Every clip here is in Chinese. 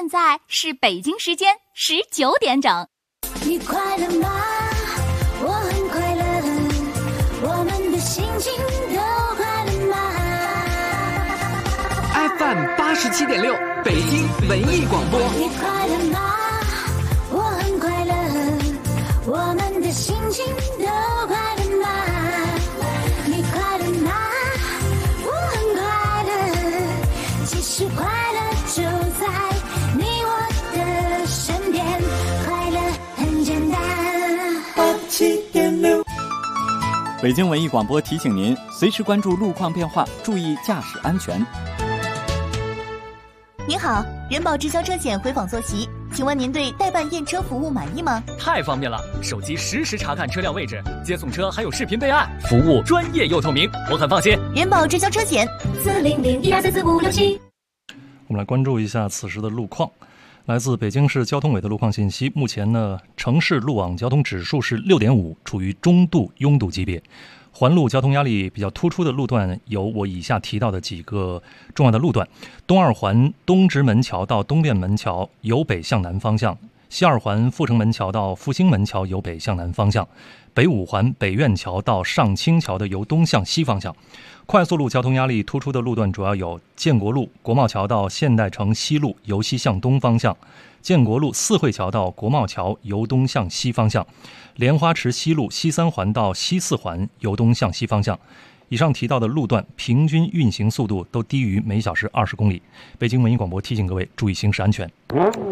在是北京时间19点整。 你快乐吗？我很快乐，我们的心情都快乐吗 ？FM 87.6，北京文艺广播。 你快乐吗？我很快乐，我们的心情都快乐吗？你快乐吗？我很快乐，其实快乐就在你我的身边，快乐很简单。87.6， 北京文艺广播提醒您，随时关注路况变化，注意驾驶安全。 您好，人保直销车险回访坐席，请问您对代办验车服务满意吗？ 太方便了，手机实时查看车辆位置，接送车还有视频备案，服务专业又透明，我很放心。 人保直销车险 40012344567。 我们来关注一下此时的路况。来自北京市交通委的路况信息，目前呢，城市路网交通指数是6.5，处于中度拥堵级别。环路交通压力比较突出的路段有我以下提到的几个重要的路段：东二环东直门桥到东便门桥由北向南方向，西二环阜成门桥到复兴门桥由北向南方向，北五环北苑桥到上清桥的由东向西方向。快速路交通压力突出的路段主要有建国路国贸桥到现代城西路由西向东方向，建国路四惠桥到国贸桥由东向西方向，莲花池西路西三环到西四环由东向西方向。以上提到的路段平均运行速度都低于每小时20公里。北京文艺广播提醒各位注意行驶安全。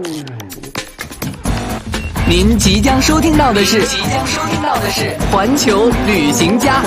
您即将收听到的是环球旅行家。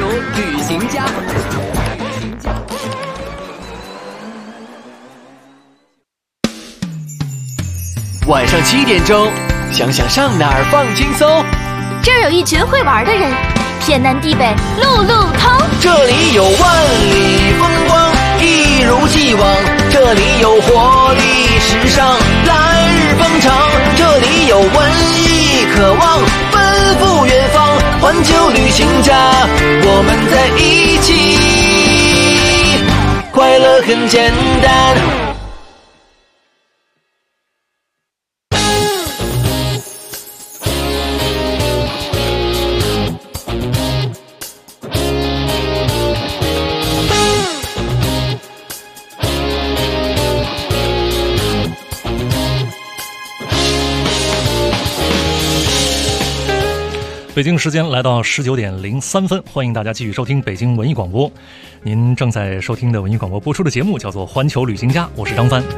晚上7点钟，想想上哪儿放轻松。 这儿有一群会玩的人，天南地北路路通。 这里有万里风光，一如既往。这里有活力时尚，来日方长。这里有文艺渴望，奔赴远方。环球旅行家，我们在一起，快乐很简单。 北京时间来到19点03分，欢迎大家继续收听北京文艺广播。您正在收听的文艺广播播出的节目叫做《环球旅行家》，我是张帆。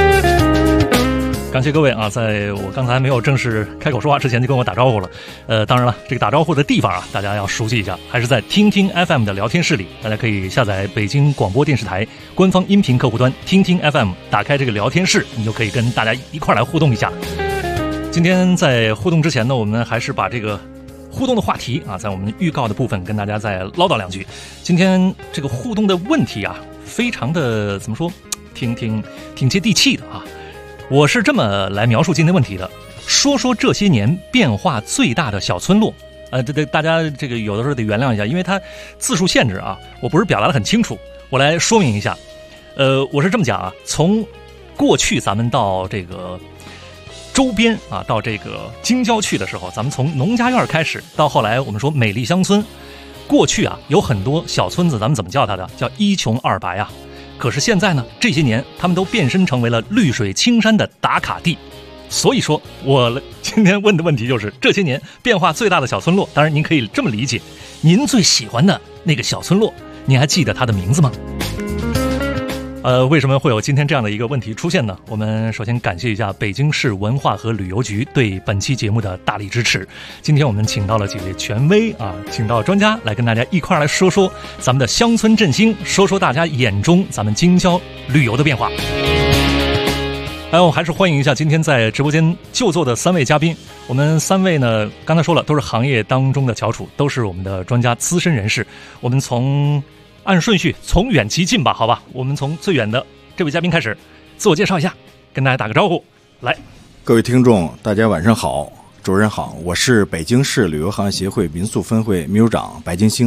感谢各位啊，在我刚才没有正式开口说话之前就跟我打招呼了。当然了，这个打招呼的地方啊，大家要熟悉一下，还是在听听 FM 的聊天室里。大家可以下载北京广播电视台官方音频客户端听听 FM， 打开这个聊天室，你就可以跟大家一块来互动一下。今天在互动之前呢，我们还是把这个互动的话题啊，在我们预告的部分跟大家再唠叨两句。今天这个互动的问题啊，非常的怎么说，挺接地气的啊。我是这么来描述今天问题的：说说这些年变化最大的小村落。大家这个有的时候得原谅一下，因为它字数限制啊，我不是表达得很清楚。我来说明一下，我是这么讲啊，从过去咱们到这个周边啊，到这个京郊去的时候，咱们从农家院开始，到后来我们说美丽乡村。过去啊，有很多小村子，咱们怎么叫它的？叫一穷二白啊。可是现在呢，这些年他们都变身成为了绿水青山的打卡地。所以说，我今天问的问题就是这些年变化最大的小村落。当然，您可以这么理解，您最喜欢的那个小村落，您还记得它的名字吗？为什么会有今天这样的一个问题出现呢？我们首先感谢一下北京市文化和旅游局对本期节目的大力支持。今天我们请到了几位权威啊，请到专家来跟大家一块来说说咱们的乡村振兴，说说大家眼中咱们京郊旅游的变化。我还是欢迎一下今天在直播间就座的3位嘉宾。我们3位呢，刚才说了，都是行业当中的翘楚，都是我们的专家资深人士。我们按顺序从远及近吧，好吧，我们从最远的这位嘉宾开始，自我介绍一下，跟大家打个招呼。来， 各位听众大家晚上好，主任好，我是北京市旅游行业协会民宿分会秘书长白金星，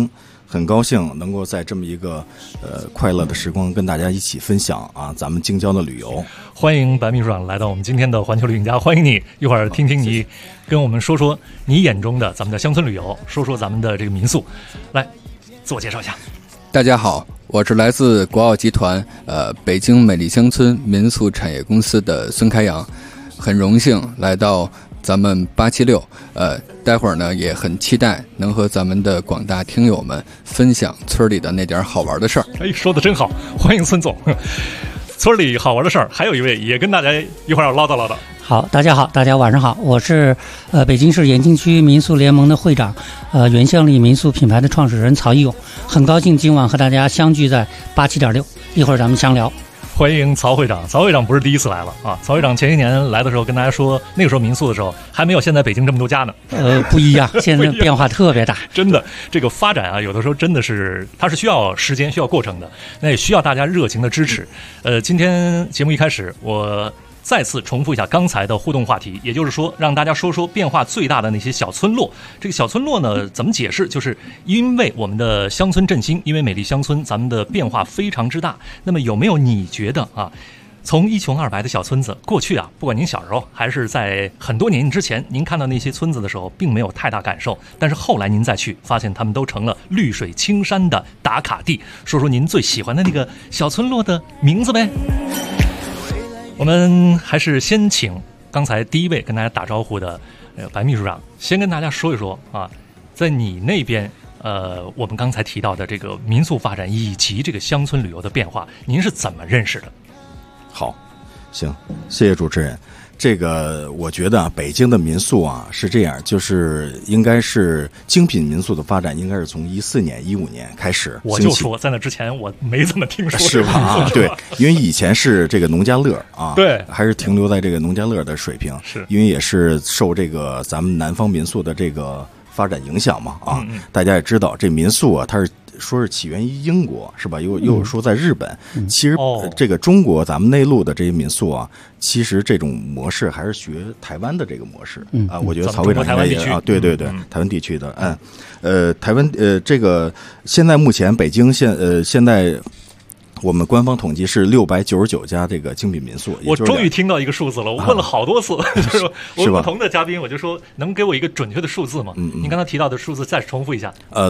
很高兴能够在这么一个快乐的时光跟大家一起分享啊咱们京郊的旅游。 欢迎白秘书长来到我们今天的环球旅行家，欢迎你，一会儿听听你跟我们说说你眼中的咱们的乡村旅游，说说咱们的这个民宿。来，自我介绍一下。 大家好，我是来自国奥集团北京美丽乡村民宿产业公司的孙开阳，很荣幸来到咱们876，待会儿呢也很期待能和咱们的广大听友们分享村里的那点好玩的事儿。 哎，说的真好，欢迎孙总。村里好玩的事儿，还有一位也跟大家一会儿要唠叨唠叨。 好，大家好，大家晚上好，我是北京市延庆区民宿联盟的会长，原乡里民宿品牌的创始人曹义勇，很高兴今晚和大家相聚在87.6，一会儿咱们详聊。 欢迎曹会长，曹会长不是第一次来了啊！曹会长前些年来的时候跟大家说，那个时候民宿的时候还没有现在北京这么多家呢。 不一样，现在变化特别大。 真的，这个发展啊，有的时候真的是它是需要时间、需要过程的，那也需要大家热情的支持。今天节目一开始，我再次重复一下刚才的互动话题，也就是说，让大家说说变化最大的那些小村落。这个小村落呢，怎么解释？就是因为我们的乡村振兴，因为美丽乡村，咱们的变化非常之大。那么有没有你觉得啊，从一穷二白的小村子，过去啊，不管您小时候还是在很多年之前，您看到那些村子的时候，并没有太大感受，但是后来您再去，发现他们都成了绿水青山的打卡地。说说您最喜欢的那个小村落的名字呗。我们还是先请刚才第一位跟大家打招呼的白秘书长先跟大家说一说啊，在你那边我们刚才提到的这个民宿发展以及这个乡村旅游的变化，您是怎么认识的？ 好，行，谢谢主持人。这个我觉得啊，北京的民宿啊是这样，就是应该是精品民宿的发展，应该是从14年、15年开始。 我就说在那之前我没怎么听说， 是吧？啊，对，因为以前是这个农家乐啊， 对， 还是停留在这个农家乐的水平， 是因为也是受这个咱们南方民宿的这个发展影响嘛啊。大家也知道，这民宿啊，它是说是起源于英国，是吧？又有说在日本。其实这个中国咱们内陆的这些民宿啊，其实这种模式还是学台湾的这个模式啊。我觉得曹会长应该也啊，对对对，台湾地区的，台湾这个现在目前北京现在。我们官方统计是699家这个精品民宿。 我终于听到一个数字了，我问了好多次，就是我不同的嘉宾，我就说能给我一个准确的数字吗？您刚才提到的数字再重复一下。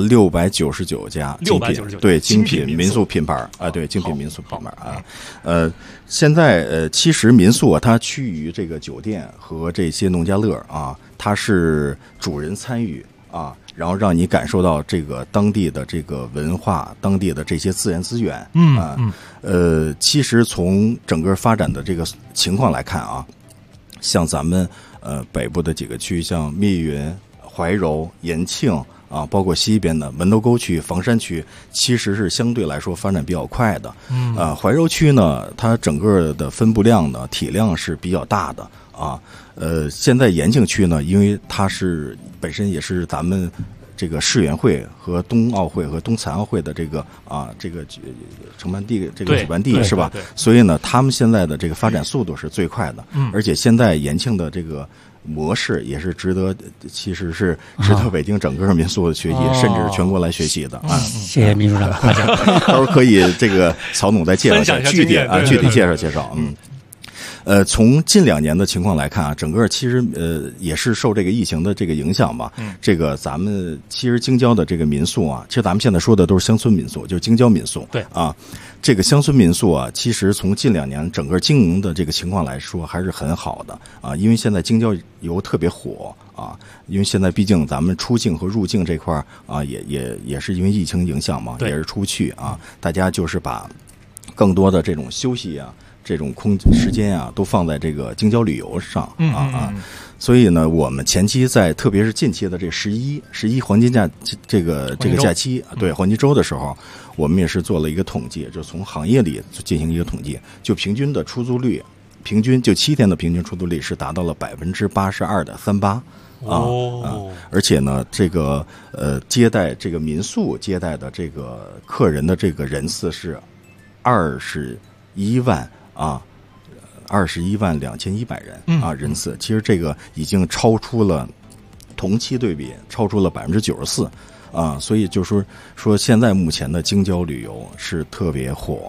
699家 ，699 对精品民宿品牌啊，对精品民宿品牌啊。现在其实民宿啊，它趋于这个酒店和这些农家乐啊，它是主人参与啊。然后让你感受到这个当地的这个文化，当地的这些自然资源，其实从整个发展的这个情况来看啊，像咱们北部的几个区，像密云、怀柔、延庆啊，包括西边的门头沟区、房山区，其实是相对来说发展比较快的。怀柔区呢，它整个的分布量呢、体量是比较大的啊。现在延庆区呢，因为它是本身也是咱们这个世园会和冬奥会和冬残奥会的这个承办地这个举办地是吧？所以呢，他们现在的这个发展速度是最快的，而且现在延庆的这个模式也是其实是值得北京整个民宿的学习，甚至是全国来学习的啊！ 谢谢秘书长， 到时候可以这个曹总再介绍一下具体介绍。从近2年的情况来看啊，整个其实也是受这个疫情的这个影响吧。这个咱们其实京郊的这个民宿啊，其实咱们现在说的都是乡村民宿，就是京郊民宿。 对啊，这个乡村民宿啊，其实从近2年整个经营的这个情况来说，还是很好的啊。因为现在京郊游特别火啊，因为现在毕竟咱们出境和入境这块啊，也是因为疫情影响嘛，也是出不去啊。大家就是把更多的这种休息啊。这种时间啊，都放在这个京郊旅游上所以呢，我们前期特别是近期的这11黄金假这个假期，对黄金周的时候，我们也是做了一个统计，就从行业里进行一个统计，就平均的出租率，平均就7天的平均出租率是达到了82.38%。而且呢，这个接待这个民宿接待的这个客人的这个人次是21万212100人啊人次，其实这个已经超出了同期对比，超出了94%。 啊，所以就说现在目前的京郊旅游是特别火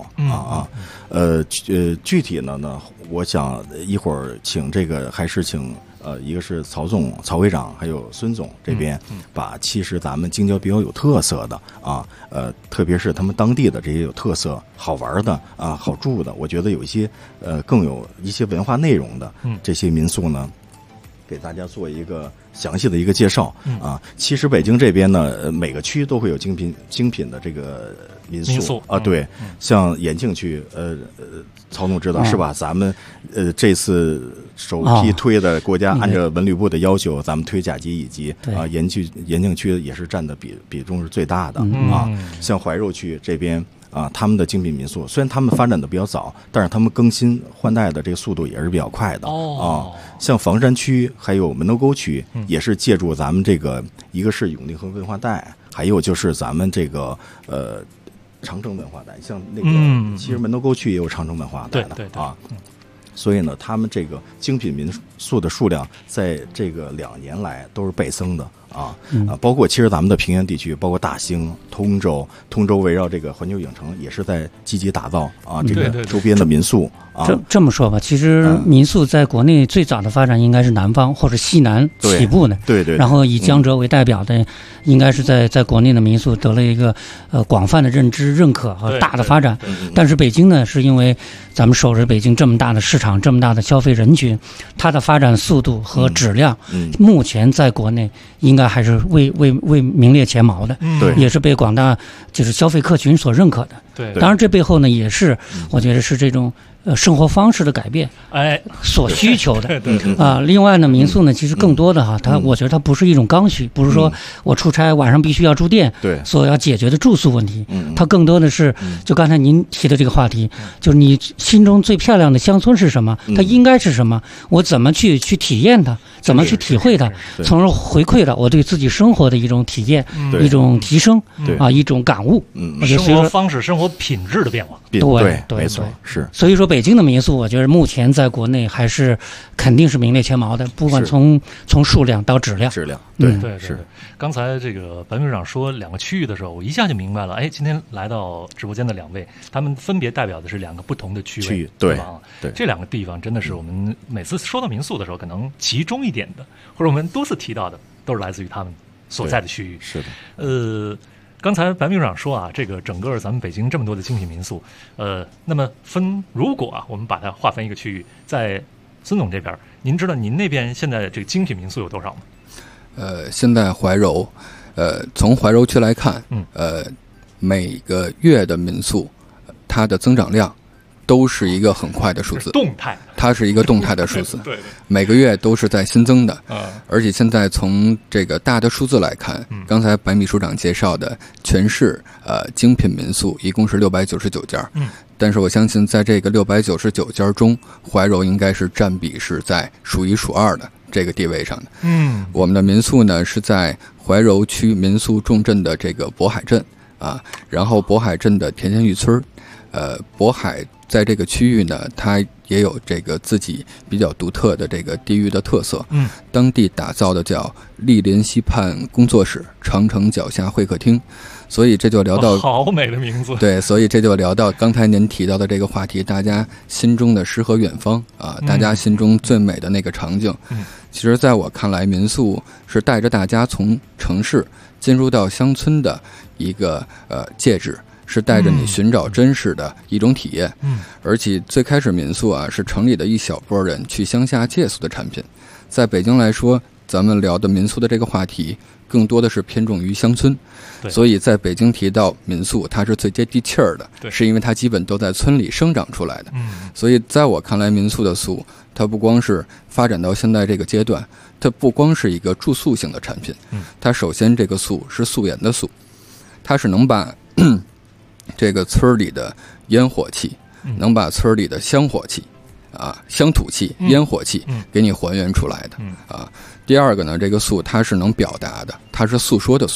具体呢，我想一会儿请还是请一个是曹会长，还有孙总这边，把其实咱们京郊比较有特色的特别是他们当地的这些有特色、好玩的好住的，我觉得有一些更有一些文化内容的这些民宿呢，给大家做一个详细的一个介绍其实北京这边呢，每个区都会有精品的这个民宿对，像延庆区，曹总知道是吧？咱们这次首批推的国家按照文旅部的要求，咱们推甲级乙级延庆区也是占的比重是最大的像怀柔区这边。他们的精品民宿虽然他们发展的比较早，但是他们更新换代的这个速度也是比较快的像房山区还有门头沟区也是借助咱们这个一个是永定河文化带，还有就是咱们这个长城文化带，像那个其实门头沟区也有长城文化带的对所以呢，他们这个精品民宿的数量在这个2年来都是倍增的包括其实咱们的平原地区，包括大兴、通州围绕这个环球影城也是在积极打造这个周边的民宿这么说吧，其实民宿在国内最早的发展应该是南方或者西南起步的， 对， 然后以江浙为代表的，应该是在国内的民宿得了一个广泛的认知、认可和大的发展。但是北京呢，是因为咱们守着北京这么大的市场、这么大的消费人群，它的发展速度和质量，目前在国内应该还是为名列前茅的，也是被广大就是消费客群所认可的。 对， 当然这背后呢，也是我觉得是这种生活方式的改变，所需求的。另外呢，民宿呢，其实更多的我觉得它不是一种刚需，不是说我出差晚上必须要住店，所要解决的住宿问题。它更多的是，就刚才您提的这个话题，就是你心中最漂亮的乡村是什么？它应该是什么？我怎么去体验它？怎么去体会它？从而回馈到我对自己生活的一种体验、一种提升一种感悟。 生活方式、生活品质的变化。 对，没错，是。 所以说，北京的民宿，我觉得目前在国内还是肯定是名列前茅的，不管从数量到质量。 对，是。刚才这个白秘书长说2个区域的时候，我一下就明白了。今天来到直播间的2位，他们分别代表的是2个不同的区域，对吧？对，这2个地方真的是我们每次说到民宿的时候，可能集中一点的，或者我们多次提到的，都是来自于他们所在的区域。 是的， 刚才白秘书长说这个整个咱们北京这么多的精品民宿，那么如果我们把它划分一个区域，在孙总这边，您知道您那边现在这个精品民宿有多少吗？ 现在怀柔，从怀柔区来看，每个月的民宿，它的增长量都是一个很快的数字，它是一个动态的数字， 对， 每个月都是在新增的，而且现在从这个大的数字来看，刚才白秘书长介绍的全市精品民宿一共是699家，但是我相信在这个699家中，怀柔应该是占比是在数1数2的这个地位上的。我们的民宿呢是在怀柔区民宿重镇的这个渤海镇然后渤海镇的田间峪村，渤海在这个区域呢，它也有这个自己比较独特的这个地域的特色。当地打造的叫莅林溪畔工作室、长城脚下会客厅，所以这就聊到好美的名字。 对，所以这就聊到刚才您提到的这个话题，大家心中的诗和远方大家心中最美的那个场景。其实在我看来，民宿是带着大家从城市进入到乡村的一个介质，是带着你寻找真实的一种体验。而且最开始民宿是城里的一小波人去乡下借宿的产品。在北京来说，咱们聊的民宿的这个话题更多的是偏重于乡村，所以在北京提到民宿，它是最接地气儿的，是因为它基本都在村里生长出来的。所以在我看来，民宿的宿它不光是发展到现在这个阶段，它不光是一个住宿型的产品，它首先这个宿是素颜的宿，它是能把这个村里的烟火气，能把村里的香火气乡土气、烟火气给你还原出来的。第二个呢，这个宿它是能表达的，它是诉说的宿，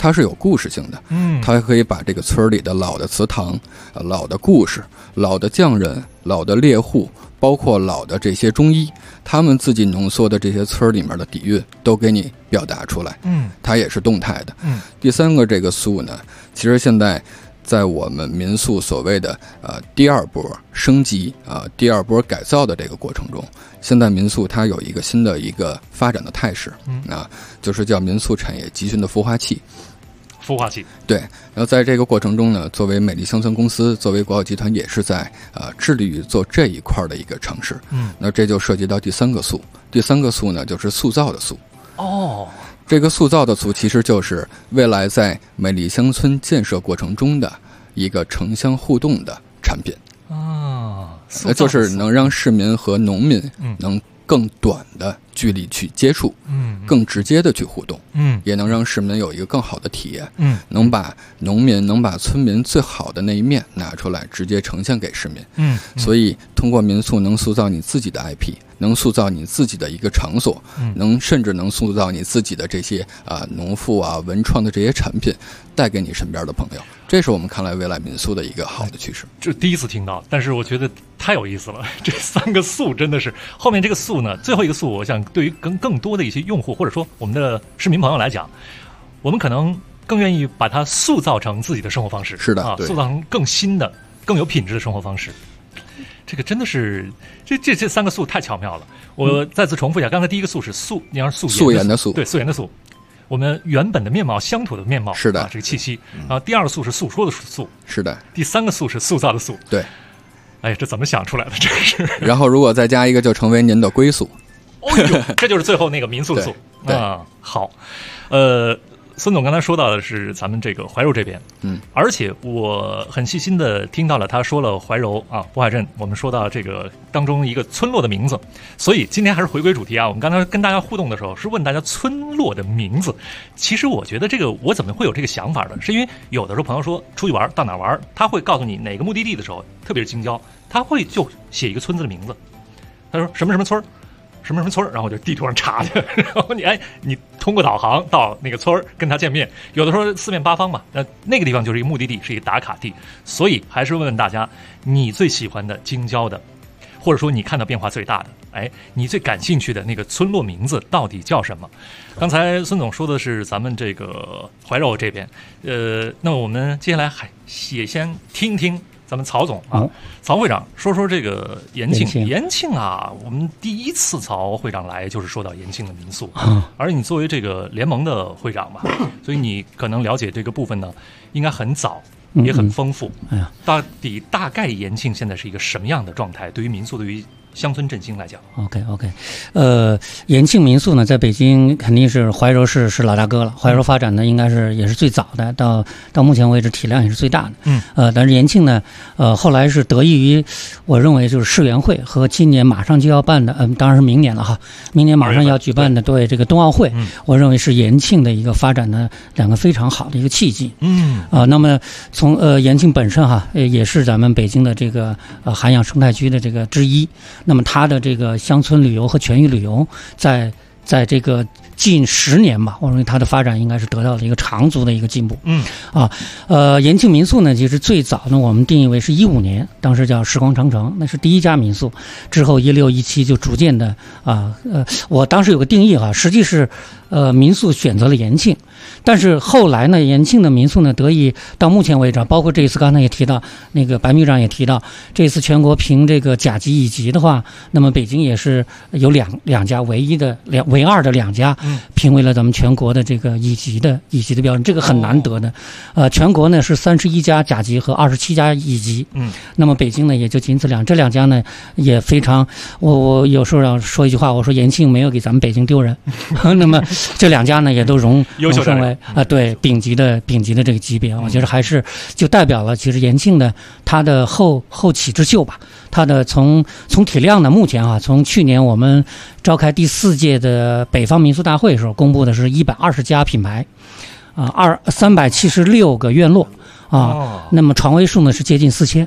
它是有故事性的。它可以把这个村里的老的祠堂、老的故事、老的匠人、老的猎户，包括老的这些中医，他们自己浓缩的这些村里面的底蕴都给你表达出来。它也是动态的。第三个这个宿呢，其实现在在我们民宿所谓的第二波升级第二波改造的这个过程中，现在民宿它有一个新的一个发展的态势，就是叫民宿产业集群的孵化器。 孵化器， 对。然后在这个过程中呢，作为美丽乡村公司，作为国药集团也是在致力于做这一块的一个尝试。那这就涉及到第三个宿。第三个宿呢，就是塑造的塑。这个塑造的塑其实就是未来在美丽乡村建设过程中的一个城乡互动的产品就是能让市民和农民能更短的距离去接触，更直接的去互动，也能让市民有一个更好的体验，能把农民、能把村民最好的那一面拿出来，直接呈现给市民。所以通过民宿能塑造你自己的 IP， 能塑造你自己的一个场所，甚至能塑造你自己的这些农副文创的这些产品，带给你身边的朋友。这是我们看来未来民宿的一个好的趋势。 这第一次听到，但是我觉得太有意思了。这三个宿真的是，后面这个宿呢，最后一个宿，我想对于更多的一些用户或者说我们的市民朋友来讲，我们可能更愿意把它塑造成自己的生活方式。 是的， 塑造成更新的、更有品质的生活方式。这个真的是这三个宿太巧妙了。我再次重复一下，刚才第一个宿是素，你要是素颜的素，对，素颜的素。我们原本的面貌，乡土的面貌， 是的， 这个气息。然后第二个素是诉说的素， 是的。 第三个素是塑造的素， 对。 哎呀，这怎么想出来的？这是。 然后如果再加一个，就成为您的归宿。 哦呦，这就是最后那个民宿的宿。 对好。孙总刚才说到的是咱们这个怀柔这边，而且我很细心的听到了他说了怀柔渤海镇，我们说到这个当中一个村落的名字，所以今天还是回归主题我们刚才跟大家互动的时候是问大家村落的名字。其实我觉得这个我怎么会有这个想法呢？是因为有的时候朋友说出去玩到哪玩，他会告诉你哪个目的地的时候，特别是京郊，他会就写一个村子的名字，他说什么什么村什么什么村，然后我就地图上查去，然后你通过导航到那个村跟他见面，有的时候四面八方嘛，那个地方就是一个目的地，是一个打卡地。所以还是问问大家，你最喜欢的京郊的，或者说你看到变化最大的，你最感兴趣的那个村落名字到底叫什么？刚才孙总说的是咱们这个怀柔这边，那我们接下来也先听听咱们曹总曹会长说这个延庆我们第一次曹会长来就是说到延庆的民宿，而你作为这个联盟的会长嘛，所以你可能了解这个部分呢，应该很早，也很丰富。大概延庆现在是一个什么样的状态？对于民宿，对于乡村振兴来讲 ，OK， 延庆民宿呢，在北京肯定是怀柔市是老大哥了。怀柔发展呢，应该是也是最早的，到目前为止体量也是最大的。但是延庆呢，后来是得益于我认为就是世园会和今年马上就要办的，当然是明年了哈，明年马上要举办的对这个冬奥会，我认为是延庆的一个发展的两个非常好的一个契机。那么从延庆本身也是咱们北京的这个涵养生态区的这个之一。那么它的这个乡村旅游和全域旅游，在这个近10年吧，我认为它的发展应该是得到了一个长足的一个进步。延庆民宿呢，其实最早呢，我们定义为是15年，当时叫时光长城，那是第一家民宿。之后16、17就逐渐的我当时有个定义实际是民宿选择了延庆，但是后来呢，延庆的民宿呢，得以到目前为止，包括这一次刚才也提到，那个白秘书长也提到，这次全国评这个甲级、乙级的话，那么北京也是有两家唯二的2家评为了咱们全国的这个乙级的标准，这个很难得的。全国呢是31家甲级和27家乙级，那么北京呢也就仅此这2家呢也非常，我有时候要说一句话，我说延庆没有给咱们北京丢人，那么这2家呢也都荣升为对丙级的这个级别，我觉得还是就代表了其实延庆的它的后起之秀吧。它的从体量呢，目前从去年我们召开第4届的北方民宿大会的时候，公布的是120家品牌，376个院落那么床位数呢是接近4000。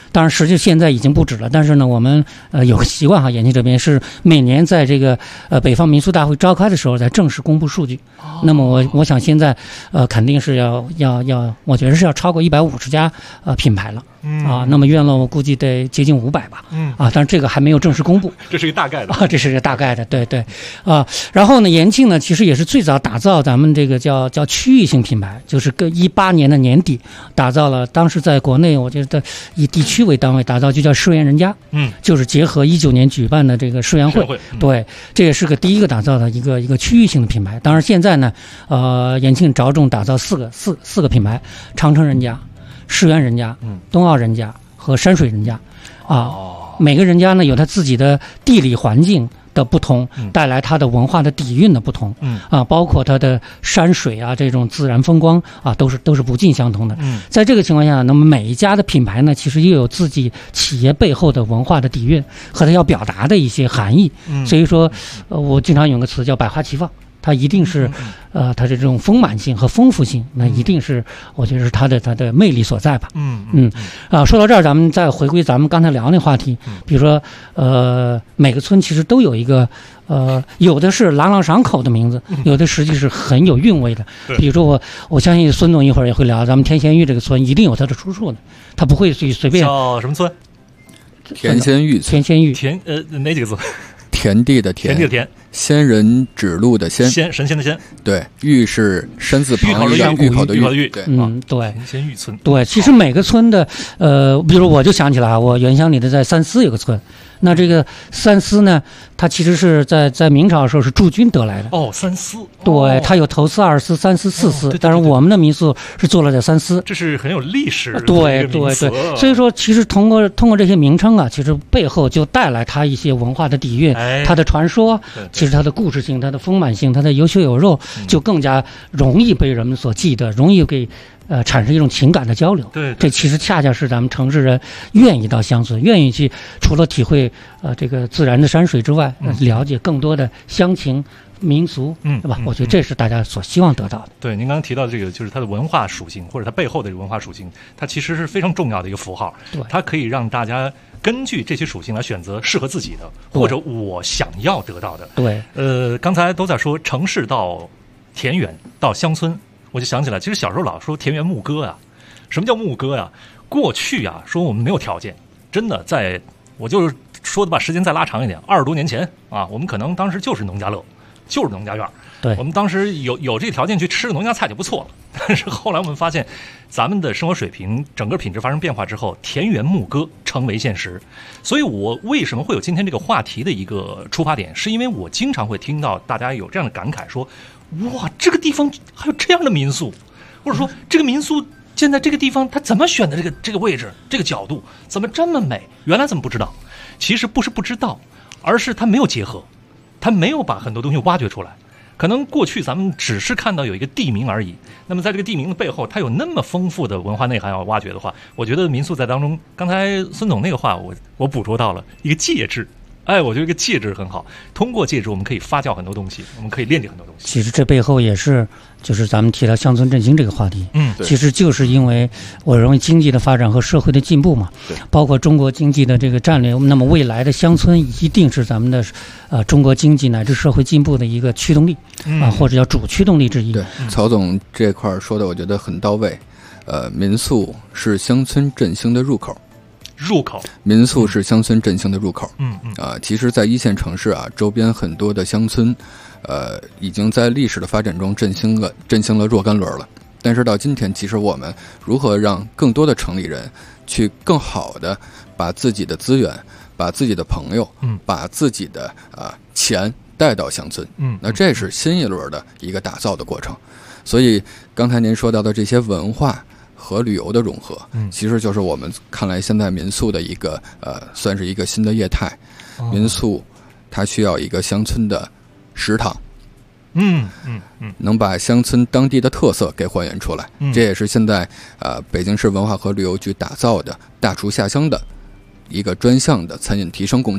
当然实际现在已经不止了，但是呢，我们有个习惯哈，延庆这边是每年在这个北方民宿大会召开的时候才正式公布数据。那么我想现在肯定是要，我觉得是要超过150家品牌了。那么院落我估计得接近500吧。但是这个还没有正式公布， 这是一个大概的这是一个大概的，对。然后呢，延庆呢其实也是最早打造咱们这个叫区域性品牌，就是18年的年底打造了，当时在国内我觉得以地区为单位打造就叫世园人家，就是结合19年举办的这个世园会，对，这也是个第一个打造的一个区域性的品牌。当然现在呢，延庆着重打造四个品牌：长城人家、世园人家、冬奥人家和山水人家。每个人家呢有他自己的地理环境的不同，带来它的文化的底蕴的不同，包括它的山水啊这种自然风光啊都是不尽相同的。在这个情况下，那么每一家的品牌呢，其实又有自己企业背后的文化的底蕴和它要表达的一些含义。所以说，我经常用个词叫百花齐放。它一定是，它的这种丰满性和丰富性，那一定是，我觉得是它的魅力所在吧。说到这儿，咱们再回归咱们刚才聊那话题，比如说，每个村其实都有一个，有的是朗朗上口的名字，有的实际是很有韵味的。比如说我相信孙总一会儿也会聊，咱们田贤峪这个村一定有它的出处的，它不会随便。 叫什么村？ 田贤峪村。 田贤峪。 哪几个字？ 田地的田，仙人指路的仙， 神仙的仙， 对，峪是山字旁一个峪口的峪， 对， 对， 田贤峪村， 对，其实每个村的，比如我就想起来我原乡里的在三司有个村，那这个三司呢，它其实是在明朝的时候是驻军得来的。 三司， 对，它有头司、二司、三司、四司，但是我们的民宿是坐落在三司， 这是很有历史的。 对，所以说其实通过这些名称啊，其实背后就带来它一些文化的底蕴，它的传说，其实它的故事性、它的丰满性、它的有血有肉，就更加容易被人们所记得，容易给产生一种情感的交流。 对， 这其实恰恰是咱们城市人愿意到乡村，愿意去除了体会这个自然的山水之外，了解更多的乡情民俗，对吧？我觉得这是大家所希望得到的。 对，您刚刚提到的这个，就是它的文化属性，或者它背后的文化属性，它其实是非常重要的一个符号。 对， 它可以让大家根据这些属性来选择适合自己的，或者我想要得到的。 对， 刚才都在说城市到田园到乡村，我就想起来，其实小时候老说田园牧歌呀。什么叫牧歌呀？过去啊，说我们没有条件，真的我就是说的把时间再拉长一点，20多年前啊，我们可能当时就是农家乐，就是农家院。 对， 我们当时有这个条件去吃农家菜就不错了。但是后来我们发现，咱们的生活水平整个品质发生变化之后，田园牧歌成为现实。所以我为什么会有今天这个话题的一个出发点，是因为我经常会听到大家有这样的感慨，说哇，这个地方还有这样的民宿，或者说这个民宿现在这个地方它怎么选的这个位置这个角度怎么这么美，原来怎么不知道？其实不是不知道，而是它没有结合，它没有把很多东西挖掘出来。可能过去咱们只是看到有一个地名而已，那么在这个地名的背后，它有那么丰富的文化内涵要挖掘的话，我觉得民宿在当中，刚才孙总那个话我捕捉到了一个介质。我觉得这个介质很好，通过介质我们可以发酵很多东西，我们可以链接很多东西。 其实这背后也是就是咱们提到乡村振兴这个话题，其实就是因为我认为经济的发展和社会的进步嘛，包括中国经济的这个战略，那么未来的乡村一定是咱们的中国经济乃至社会进步的一个驱动力或者叫主驱动力之一。 对，曹总这块说的我觉得很到位。民宿是乡村振兴的入口。民宿是乡村振兴的入口。其实在一线城市啊，周边很多的乡村已经在历史的发展中振兴了若干轮了。但是到今天，其实我们如何让更多的城里人去更好的把自己的资源、把自己的朋友、把自己的钱带到乡村，那这是新一轮的一个打造的过程。所以刚才您说到的这些文化和旅游的融合，其实就是我们看来现在民宿的一个算是一个新的业态。民宿它需要一个乡村的食堂，能把乡村当地的特色给还原出来。这也是现在北京市文化和旅游局打造的大厨下乡的一个专项的餐饮提升工程。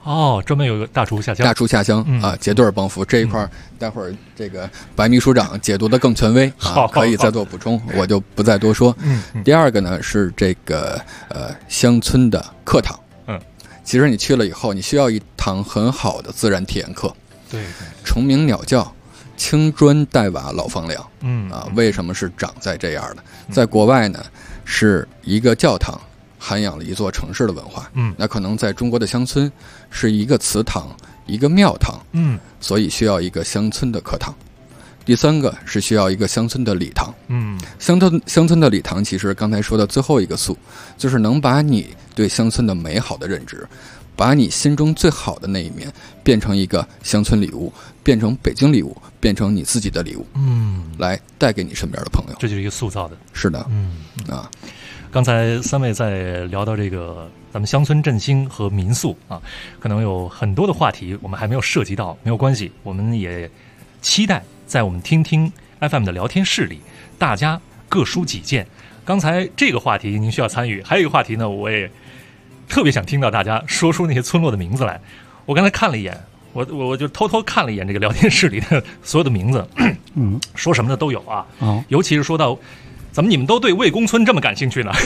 哦，专门有个大厨下乡啊，结对帮扶这一块，待会儿这个白秘书长解读的更权威啊，可以再做补充，我就不再多说。第二个呢是这个乡村的课堂。其实你去了以后，你需要一堂很好的自然体验课。 对， 虫鸣鸟叫，青砖黛瓦老房梁。为什么是长在这样的？在国外呢，是一个教堂涵养了一座城市的文化。那可能在中国的乡村是一个祠堂，一个庙堂。所以需要一个乡村的课堂。第三个是需要一个乡村的礼堂。乡村的礼堂，其实刚才说的最后一个素，就是能把你对乡村的美好的认知，把你心中最好的那一面变成一个乡村礼物，变成北京礼物，变成你自己的礼物，来带给你身边的朋友。 这就是一个塑造的。 是的， 刚才三位在聊到这个咱们乡村振兴和民宿啊，可能有很多的话题我们还没有涉及到，没有关系，我们也期待在我们听听 FM 的聊天室里，大家各抒己见。刚才这个话题您需要参与，还有一个话题呢，我也特别想听到大家说出那些村落的名字来。我刚才看了一眼，我就偷偷看了一眼这个聊天室里的所有的名字，说什么的都有啊。尤其是说到怎么你们都对魏公村这么感兴趣呢？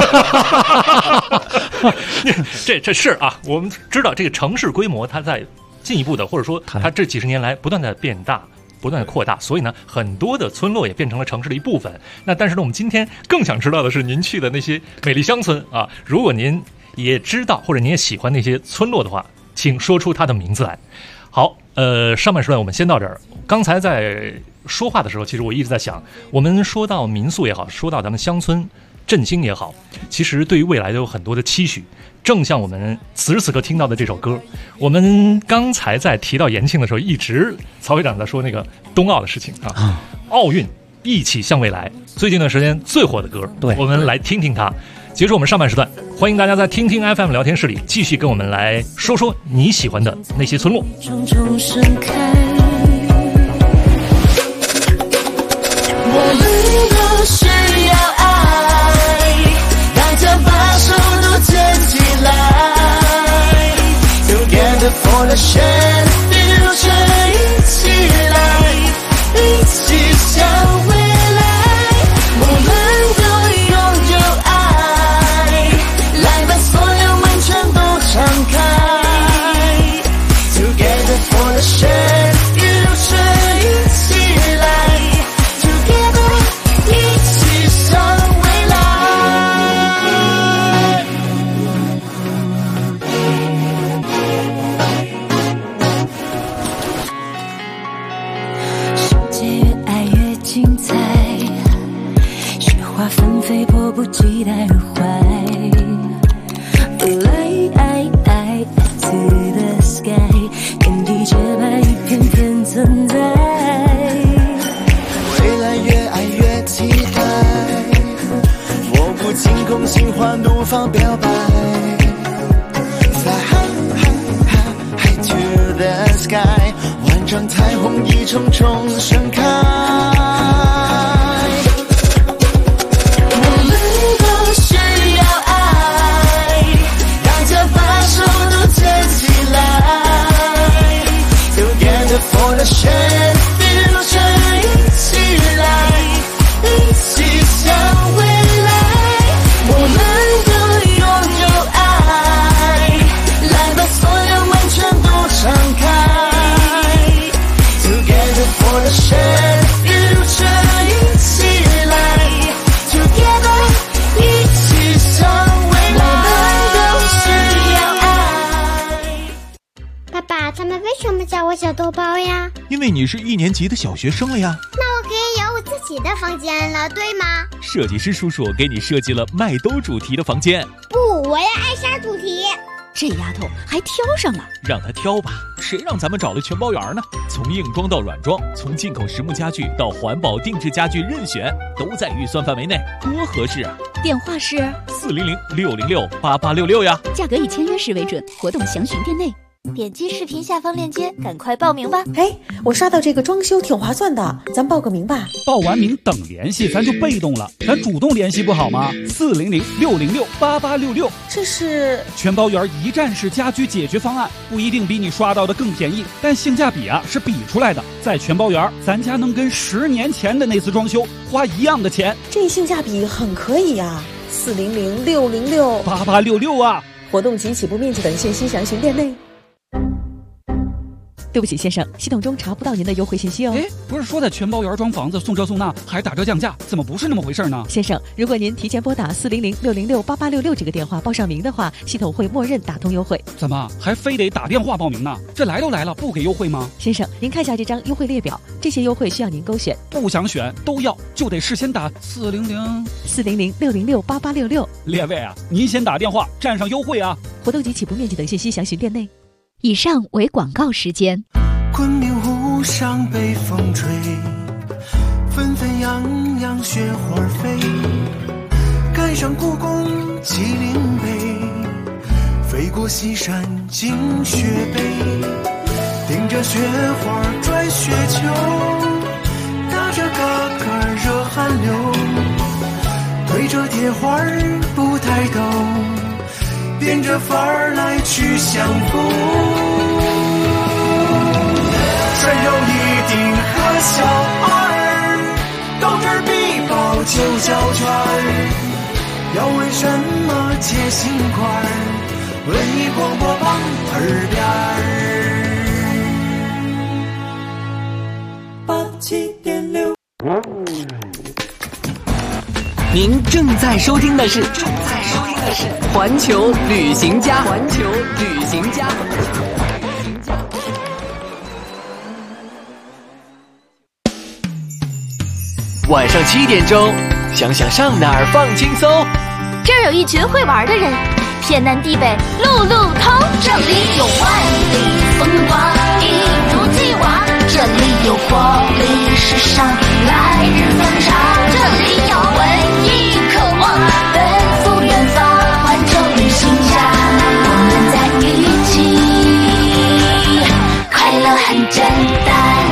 这是啊，我们知道这个城市规模它在进一步的，或者说它这几十年来不断的变大，不断的扩大，所以呢，很多的村落也变成了城市的一部分。那但是呢，我们今天更想知道的是您去的那些美丽乡村啊，如果您也知道或者您也喜欢那些村落的话，请说出它的名字来。好，上半时段我们先到这儿。刚才在说话的时候，其实我一直在想，我们说到民宿也好，说到咱们乡村振兴也好，其实对于未来都有很多的期许。正像我们此时此刻听到的这首歌，我们刚才在提到延庆的时候，一直曹会长在说那个冬奥的事情啊，奥运一起向未来，最近段时间最火的歌，对，我们来听听它。结束我们上半时段，欢迎大家在听听 FM 聊天室里继续跟我们来说说你喜欢的那些村落。 重重盛开，我们都需要爱，大家把手都牵起来 Together for the shared future， 一起来，一起向未来，我们都拥有爱，来把所有门全都敞开 Together for the shared future， 一起来 Together， 一起向未来。世界越爱越精彩，雪花纷飞，迫不及待入怀。Fly to the sky， 天地洁白，一片片存在。未来越爱越期待，我不惊恐，心花怒放表白。Fly high to the sky， 万丈彩虹一重重盛开。我们都需要爱，大家把手都牵起来 Together for the shared future， 一起来，一起向未来，我们都拥有爱，来把所有门全都敞开 Together for the shared future， 一起来 Together， 一起向未来，我们都需要爱。 爸爸，他们为什么叫我小豆包呀？ 因为你是1年级的小学生了呀。 那我可以有我自己的房间了，对吗？ 设计师叔叔给你设计了麦兜主题的房间。 不，我要艾莎主题。 这丫头还挑上了， 让她挑吧，谁让咱们找了全包圆呢？从硬装到软装，从进口实木家具到环保定制家具，任选都在预算范围内，多合适啊！ 电话是 400-606-8866呀。 价格以签约时为准，活动详询店内。 点击视频下方链接，赶快报名吧！ 哎，我刷到这个装修挺划算的，咱报个名吧。 报完名等联系，咱就被动了，咱主动联系不好吗？400-606-8866， 这是全包圆一站式家居解决方案，不一定比你刷到的更便宜，但性价比啊是比出来的。在全包圆，咱家能跟10年前的那次装修花一样的钱， 这性价比很可以呀。400-606-8866 啊！ 活动及起步面积等信息详询店内。 对不起，先生，系统中查不到您的优惠信息哦。 哎，不是说在全包圆装房子送这送那还打折降价，怎么不是那么回事呢？ 先生，如果您提前拨打400-606-8866这个电话报上名的话，系统会默认打通优惠。 怎么还非得打电话报名呢？这来都来了，不给优惠吗？ 先生，您看下这张优惠列表，这些优惠需要您勾选， 不想选都要，就得事先打400-606-8866。列位啊，您先打电话占上优惠啊！ 活动及起步面积等信息详询店内。 以上为广告时间。 昆明湖上北风吹，纷纷扬扬雪花飞，赶上故宫麒麟碑，飞过西山进雪北，顶着雪花转雪球，打着嘎嘎热汗流，推着铁环不抬头，变着法儿来去相逢，山有一顶贺小二，高枝必报九角圈，要问什么接心块，文艺广播榜耳边87.6。 您正在收听的是环球旅行家。晚上7点钟，想想上哪儿放轻松。 这儿有一群会玩的人，天南地北路路通。这里有万里风光，一如既往。这里有活力时尚，来日方长。这里有文艺渴望，奔赴远方。环球旅行家，我们在一起，快乐很简单。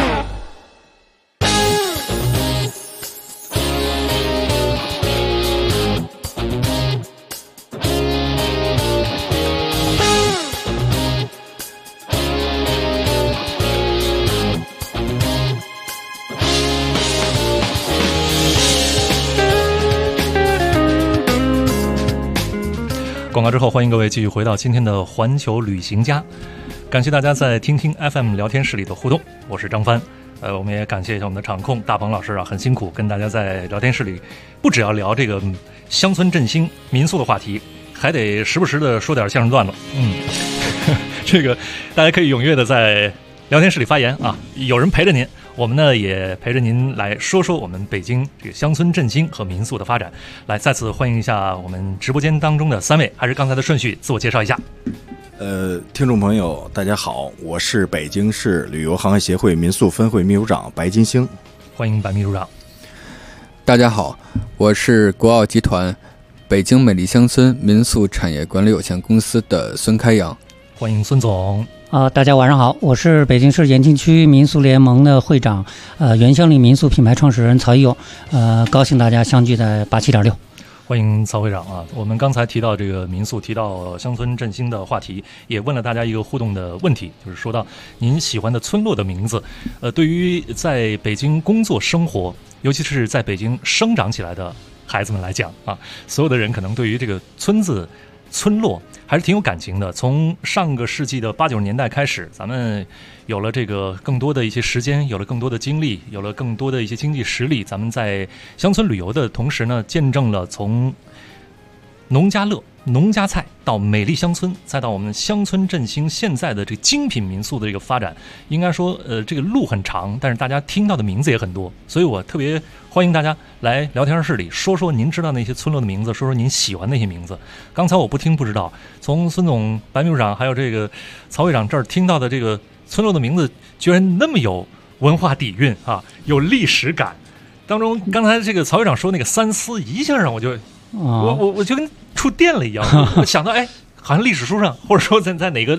广告之后，欢迎各位继续回到今天的环球旅行家。感谢大家在听听 FM 聊天室里的互动，我是张帆。我们也感谢一下我们的场控大鹏老师啊，很辛苦，跟大家在聊天室里不只要聊这个乡村振兴民宿的话题，还得时不时的说点相声段子。这个大家可以踊跃的在聊天室里发言啊，有人陪着您，我们呢也陪着您来说说我们北京这个乡村振兴和民宿的发展。来，再次欢迎一下我们直播间当中的3位，还是刚才的顺序，自我介绍一下。 听众朋友大家好，我是北京市旅游航业协会民宿分会秘书长白金星。 欢迎白秘书长。 大家好，我是国奥集团北京美丽乡村民宿产业管理有限公司的孙开阳。 欢迎孙总。 大家晚上好，我是北京市延庆区民宿联盟的会长，原乡里民宿品牌创始人曹一勇，高兴大家相聚在87.6。 欢迎曹会长啊！我们刚才提到这个民宿，提到乡村振兴的话题，也问了大家一个互动的问题，就是说到您喜欢的村落的名字。对于在北京工作生活，尤其是在北京生长起来的孩子们来讲啊，所有的人可能对于这个村子、村落还是挺有感情的。从上个世纪的80、90年代开始，咱们有了这个更多的一些时间，有了更多的精力，有了更多的一些经济实力，咱们在乡村旅游的同时呢，见证了从农家乐、农家菜到美丽乡村，再到我们乡村振兴现在的这精品民宿的这个发展。应该说这个路很长，但是大家听到的名字也很多，所以我特别欢迎大家来聊天室里说说您知道那些村落的名字，说说您喜欢那些名字。刚才我不听不知道，从孙总、白秘书长还有这个曹会长这儿听到的这个村落的名字居然那么有文化底蕴啊，有历史感。当中刚才这个曹会长说那个三思，一下让我就我就跟触电了一样。我想到好像历史书上或者说在哪个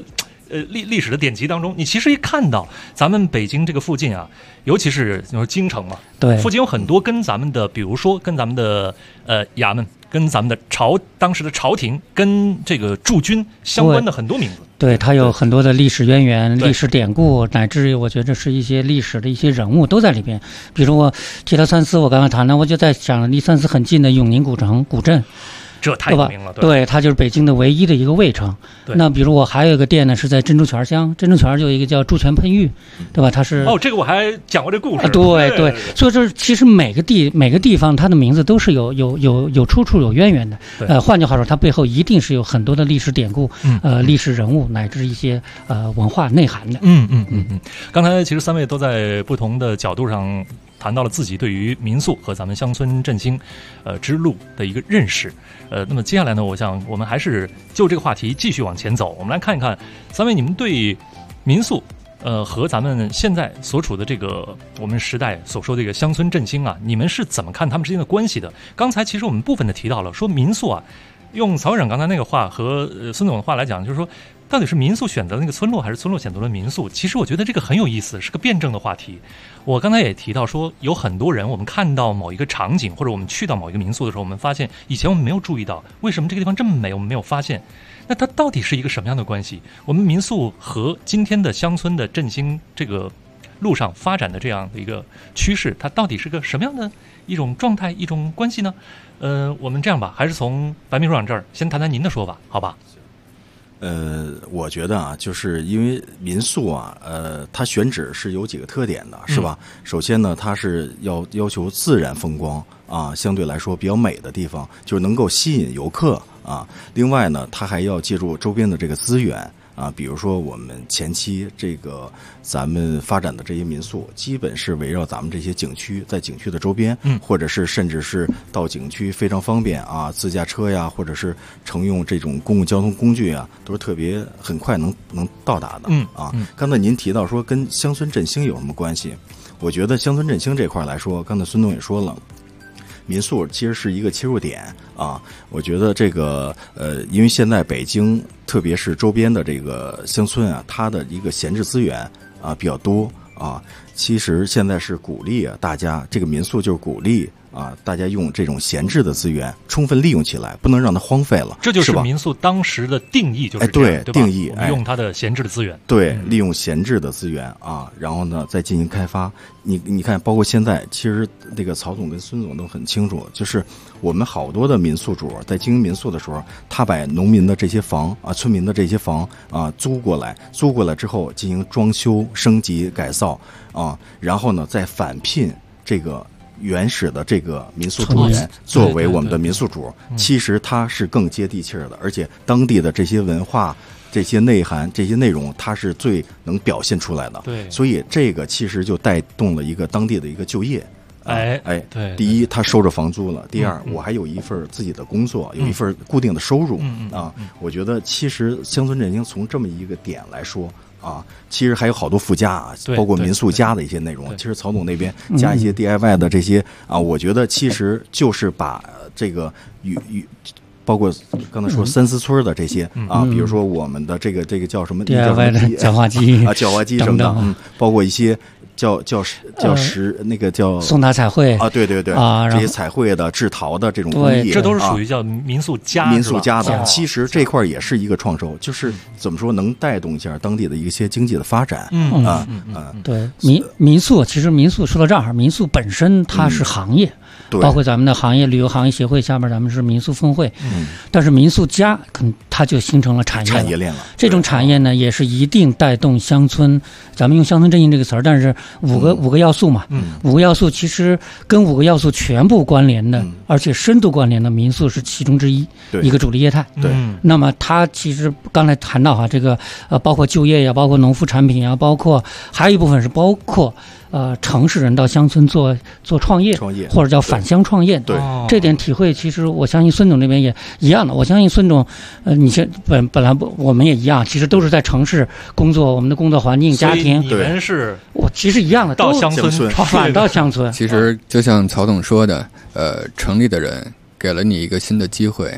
历史的典籍当中，你其实一看到咱们北京这个附近啊，尤其是京城嘛， 对， 附近有很多跟咱们的，比如说跟咱们的衙门、跟咱们的当时的朝廷、跟这个驻军相关的很多名字。 对，它有很多的历史渊源、历史典故，乃至于我觉得是一些历史的一些人物都在里边。比如我提到三思，我刚刚谈了，我就在想离三思很近的永宁古镇。 这太有名了， 对，它就是北京的唯一的一个卫城。那比如我还有一个店呢，是在珍珠泉乡，珍珠泉就有一个叫珠泉喷浴，对吧？它是这个我还讲过这故事。 对，所以说其实每个地方它的名字都是有出处、有渊源的。换句话说，它背后一定是有很多的历史典故、历史人物乃至一些文化内涵的。 刚才其实三位都在不同的角度上谈到了自己对于民宿和咱们乡村振兴之路的一个认识。那么接下来呢，我想我们还是就这个话题继续往前走。我们来看一看三位你们对民宿和咱们现在所处的这个我们时代所说的这个乡村振兴啊，你们是怎么看他们之间的关系的？刚才其实我们部分的提到了，说民宿啊，用曹会长刚才那个话和孙总的话来讲，就是说到底是民宿选择了那个村落，还是村落选择了民宿？其实我觉得这个很有意思，是个辩证的话题。我刚才也提到说，有很多人，我们看到某一个场景，或者我们去到某一个民宿的时候，我们发现以前我们没有注意到，为什么这个地方这么美，我们没有发现。那它到底是一个什么样的关系？我们民宿和今天的乡村的振兴这个路上发展的这样的一个趋势，它到底是个什么样的一种状态、一种关系呢？我们这样吧，还是从白秘书长这儿先谈谈您的说法，好吧？ 我觉得啊，就是因为民宿啊，它选址是有几个特点的，是吧？首先呢，它是要求自然风光啊，相对来说比较美的地方，就是能够吸引游客啊。另外呢，它还要借助周边的这个资源啊，比如说我们前期这个咱们发展的这些民宿，基本是围绕咱们这些景区，在景区的周边，或者是甚至是到景区非常方便啊，自驾车呀，或者是乘用这种公共交通工具啊，都是特别很快能到达的。刚才您提到说跟乡村振兴有什么关系？我觉得乡村振兴这块来说，刚才孙总也说了。民宿其实是一个切入点啊，我觉得这个因为现在北京特别是周边的这个乡村啊，它的一个闲置资源啊比较多啊，其实现在是鼓励啊大家，这个民宿就是鼓励啊大家用这种闲置的资源充分利用起来，不能让它荒废了。 这就是民宿当时的定义，就是这样，对吧？ 定义， 我们用它的闲置的资源， 对，利用闲置的资源啊，然后呢再进行开发。你看，包括现在，其实那个曹总跟孙总都很清楚，就是我们好多的民宿主在经营民宿的时候，他把农民的这些房啊、村民的这些房啊租过来之后进行装修、升级、改造啊，然后呢再返聘这个原始的这个民宿主人作为我们的民宿主，其实它是更接地气儿的，而且当地的这些文化。这些内涵、这些内容，它是最能表现出来的。 对， 所以这个其实就带动了一个当地的一个就业。 对。 第一，他收着房租了；第二，我还有一份自己的工作，有一份固定的收入。我觉得其实乡村振兴从这么一个点来说啊，其实还有好多附加啊，包括民宿加的一些内容。其实曹总那边加一些 DIY 的这些啊，我觉得其实就是把这个包括刚才说三思村的这些啊，比如说我们的这个叫什么 DIY 的搅化机啊，搅化机什么的，包括一些叫那个叫送达彩绘啊，对啊，这些彩绘的制陶的这种工艺， 这都是属于叫民宿家的。其实这块也是一个创收，就是怎么说能带动一下当地的一些经济的发展。 对，民宿其实民宿说到这儿，民宿本身它是行业。包括咱们的行业旅游行业协会下面，咱们是民宿分会，但是民宿家它就形成了产业链了。 这种产业呢，也是一定带动乡村。咱们用乡村振兴这个词儿，但是五个要素嘛，5个要素其实跟5个要素全部关联的，而且深度关联的民宿是其中之一，一个主力业态。 对， 那么它其实刚才谈到这个包括就业呀，包括农副产品呀，包括还有一部分是包括。城市人到乡村做创业，或者叫返乡创业。 对， 这点体会，其实我相信孙总这边也一样的。我相信孙总，你本来我们也一样，其实都是在城市工作，我们的工作环境、家庭， 你们是我其实一样的， 到乡村返到乡村。 其实就像曹总说的，城里的人给了你一个新的机会，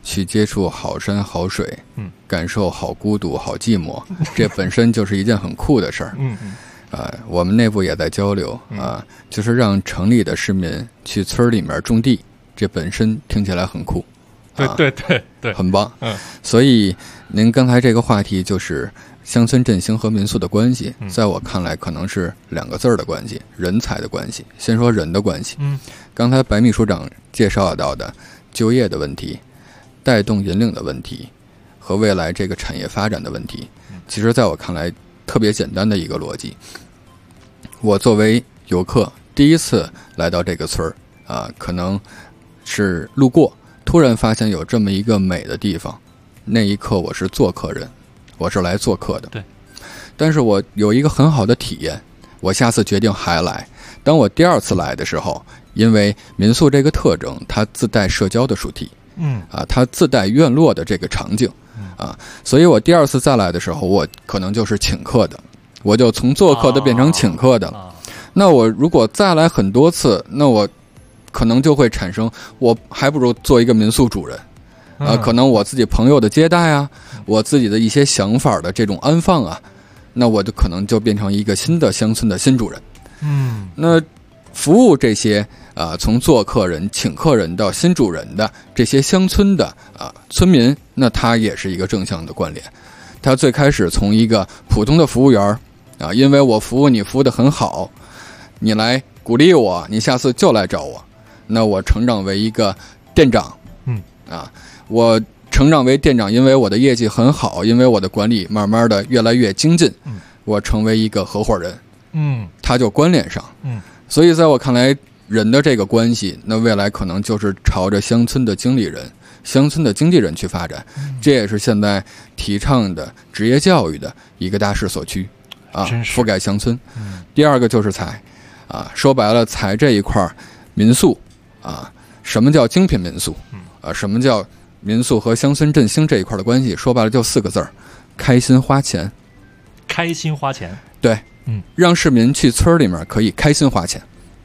去接触好山好水，感受好孤独好寂寞，这本身就是一件很酷的事儿。我们内部也在交流就是让城里的市民去村里面种地，这本身听起来很酷。 对， 很棒。所以您刚才这个话题就是乡村振兴和民宿的关系，在我看来可能是2个字儿的关系，人才的关系。先说人的关系。刚才白秘书长介绍到的就业的问题、带动引领的问题和未来这个产业发展的问题，其实在我看来特别简单的一个逻辑。我作为游客第一次来到这个村儿可能是路过，突然发现有这么一个美的地方，那一刻我是做客人，我是来做客的。 对， 但是我有一个很好的体验，我下次决定还来。当我第2次来的时候，因为民宿这个特征，它自带社交的主题，它自带院落的这个场景，所以我第2次再来的时候，我可能就是请客的，我就从做客的变成请客的了。那我如果再来很多次，那我可能就会产生，我还不如做一个民宿主人，可能我自己朋友的接待啊，我自己的一些想法的这种安放啊，那我就可能就变成一个新的乡村的新主人。那服务这些从做客人、请客人到新主人的这些乡村的村民，那它也是一个正向的关联。他最开始从一个普通的服务员因为我服务你服务得很好，你来鼓励我，你下次就来找我。那我成长为一个店长，我成长为店长，因为我的业绩很好，因为我的管理慢慢的越来越精进，我成为一个合伙人，他就关联上，所以在我看来，人的这个关系，那未来可能就是朝着乡村的经理人、乡村的经纪人去发展，这也是现在提倡的职业教育的一个大势所趋覆盖乡村。第2个就是财说白了，财这一块民宿什么叫精品民宿什么叫民宿和乡村振兴这一块的关系，说白了就4个字儿：开心花钱。 开心花钱， 对，让市民去村里面可以开心花钱，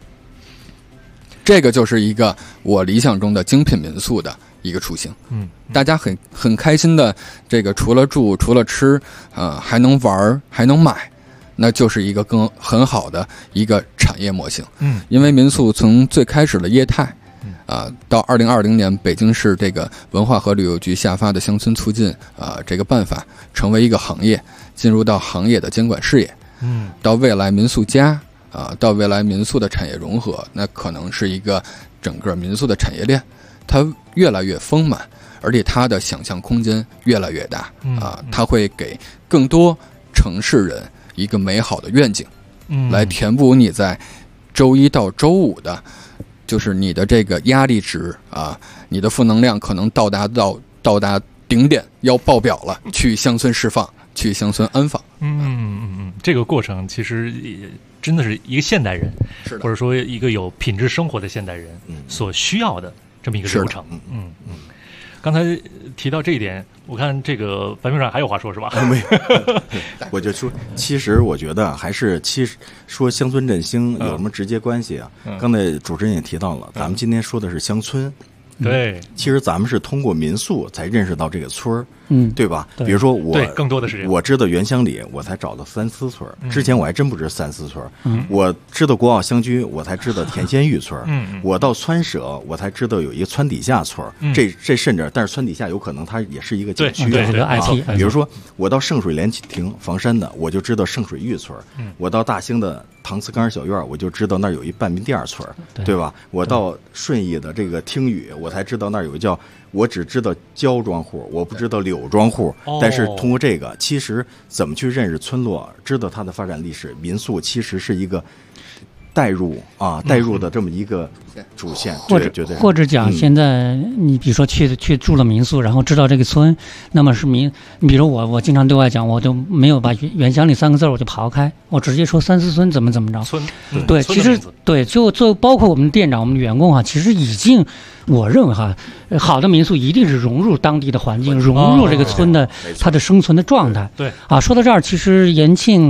这个就是一个我理想中的精品民宿的一个雏形。大家很开心的，这个除了住除了吃还能玩还能买，那就是一个很好的一个产业模型。因为民宿从最开始的业态到2020年北京市这个文化和旅游局下发的乡村促进这个办法，成为一个行业，进入到行业的监管事业。到未来民宿家到未来民宿的产业融合，那可能是一个整个民宿的产业链，它越来越丰满，而且它的想象空间越来越大它会给更多城市人一个美好的愿景，来填补你在周1到周5的就是你的这个压力值你的负能量可能到达顶点，要爆表了，去乡村释放，去乡村安放。 这个过程其实也真的是一个现代人，或者说一个有品质生活的现代人所需要的这么一个流程。刚才提到这一点，我看这个白秘书长还有话说是吧？ 没有，我就说，其实我觉得还是说乡村振兴有什么直接关系刚才主持人也提到了，咱们今天说的是乡村。 对， 其实咱们是通过民宿才认识到这个村儿，对吧？ 对， 比如说我， 对，更多的是这样。 我知道原乡里，我才找到三司村，之前我还真不知道三司村。我知道国奥乡居，我才知道田仙峪村。我到川舍，我才知道有一个川底下村。这甚至，但是川底下有可能它也是一个景区。 对 IP。 比如说，我到圣水莲亭房山的，我就知道圣水峪村。我到大兴的搪瓷缸小院，我就知道那儿有一半民第二村，对吧？我到顺义的这个听雨，我才知道那儿有个叫，我只知道焦庄户，我不知道柳庄户。但是通过这个，其实怎么去认识村落，知道它的发展历史，民宿其实是一个带入的这么一个主线， 或者讲，现在你比如说去住了民宿，然后知道这个村，那么是你比如我经常对外讲，我就没有把原乡里3个字我就刨开，我直接说三司村怎么着。 村对，其实对，就包括我们店长、我们员工其实已经，我认为好的民宿一定是融入当地的环境，融入这个村的它的生存的状态。 对说到这儿，其实延庆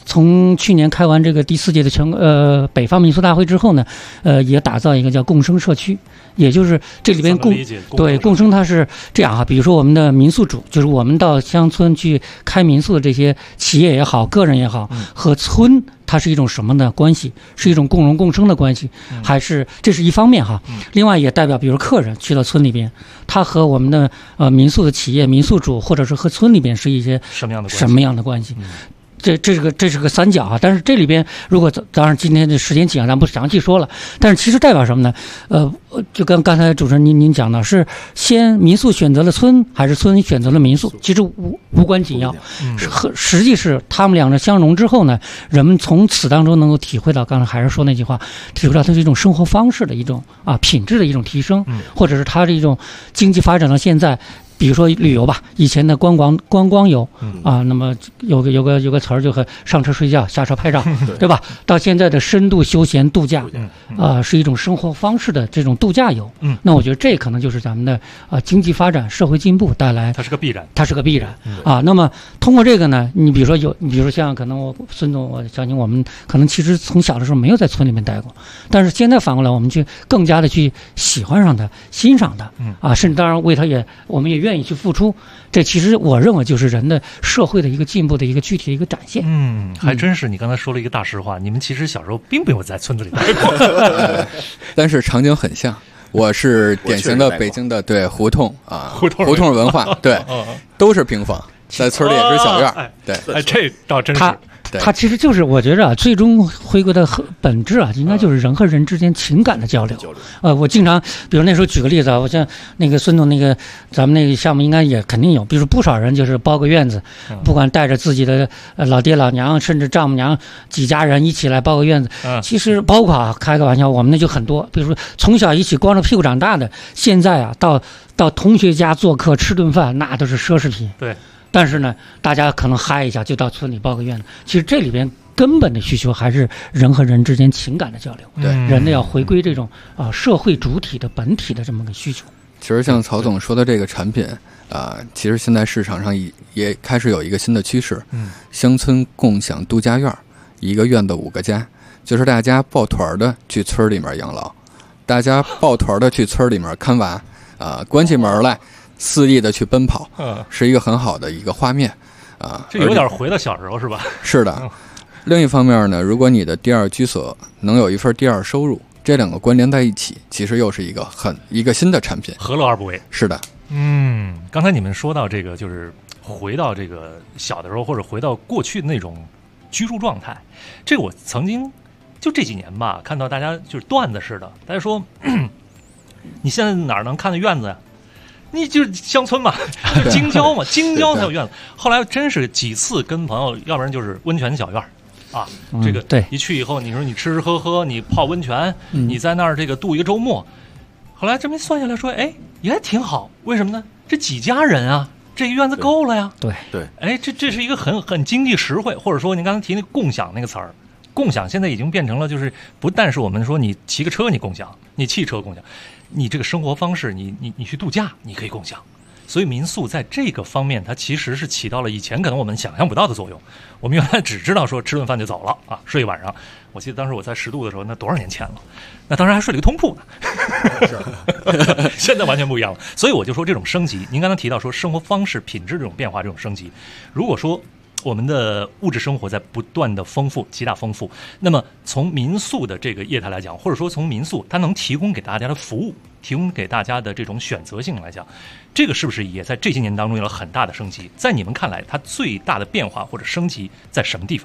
从去年开完这个第4届的北方民宿大会之后呢，也打造一个叫共生社区，也就是这里边共生它是这样哈，比如说我们的民宿主，就是我们到乡村去开民宿的这些企业也好，个人也好，和村它是一种什么的关系？是一种共荣共生的关系，还是这是一方面哈？另外也代表，比如客人去到村里边，他和我们的民宿的企业、民宿主，或者是和村里边是一些什么样的关系？这是个三角啊，但是这里边如果当然今天的时间紧啊，咱不详细说了。但是其实代表什么呢？就跟刚才主持人您讲的，是先民宿选择了村，还是村选择了民宿？其实无关紧要，实际是他们两者相融之后呢，人们从此当中能够体会到，刚才还是说那句话，体会到它是一种生活方式的一种品质的一种提升，或者是它的一种经济发展到现在。比如说旅游吧，以前的观光游那么有个词儿就和上车睡觉下车拍照，对吧？到现在的深度休闲度假，是一种生活方式的这种度假游。那我觉得这可能就是咱们的经济发展、社会进步带来，它是个必然那么通过这个呢，你比如说像可能孙总，我相信我们可能其实从小的时候没有在村里面待过，但是现在反过来我们去更加的去喜欢上它、欣赏它甚至当然为它我们也愿意去付出，这其实我认为就是人的社会的一个进步的一个具体的一个展现。 还真是，你刚才说了一个大实话，你们其实小时候并没有在村子里待过， 但是场景很像。我是典型的北京的胡同胡同文化，对，都是平房，在村里也是小院，对， 这倒真是。 它其实就是我觉着最终回归的本质应该就是人和人之间情感的交流。我经常，比如那时候举个例子我像那个孙总咱们那个项目应该也肯定有，比如不少人就是包个院子，不管带着自己的老爹老娘，甚至丈母娘几家人一起来包个院子。其实包括开个玩笑，我们那就很多，比如说从小一起光着屁股长大的，现在到同学家做客吃顿饭，那都是奢侈品。 对。 但是呢，大家可能嗨一下就到村里包个院子。其实这里边根本的需求还是人和人之间情感的交流， 对， 人的要回归这种社会主体的本体的这么个需求。 其实像曹总说的这个产品其实现在市场上也开始有一个新的趋势，乡村共享度假院，一个院子5个家，就是大家抱团的去村里面养老，大家抱团的去村里面看娃关起门来肆意的去奔跑，是一个很好的一个画面这有点回到小时候是吧？ 是的。另一方面呢，如果你的第二居所能有一份第二收入，这两个关联在一起，其实又是一个新的产品， 何乐而不为？ 是的。 刚才你们说到这个，就是回到这个小的时候，或者回到过去的那种居住状态，这个我曾经就这几年吧，看到大家就是段子似的，大家说你现在哪儿能看到院子呀？你就是乡村嘛，京郊嘛，京郊才有院子。后来真是几次跟朋友，要不然就是温泉小院这个对， 一去以后，你说你吃吃喝喝，你泡温泉，你在那儿这个度一个周末。后来这么一算下来说，也挺好。为什么呢？这几家人啊，这个院子够了呀。 对， 这是一个很经济实惠，或者说您刚才提那共享那个词儿，共享现在已经变成了，就是不但是我们说你骑个车你共享，你汽车共享。你这个生活方式，你去度假，你可以共享，所以民宿在这个方面，它其实是起到了以前可能我们想象不到的作用。我们原来只知道说吃顿饭就走了睡一晚上。我记得当时我在10度的时候，那多少年前了？那当时还睡了一个通铺呢。现在完全不一样了。所以我就说这种升级，您刚才提到说生活方式品质这种变化，这种升级，如果说我们的物质生活在不断的丰富，极大丰富。那么从民宿的这个业态来讲，或者说从民宿它能提供给大家的服务，提供给大家的这种选择性来讲，这个是不是也在这些年当中有了很大的升级？在你们看来，它最大的变化或者升级在什么地方？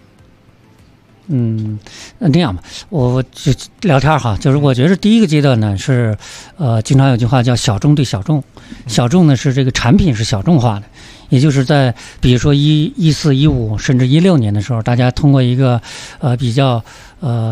这样吧，我就聊天哈，就是我觉得第一个阶段呢是，经常有句话叫小众对小众，小众呢是这个产品是小众化的，也就是在比如说14、15甚至16年的时候，大家通过一个比较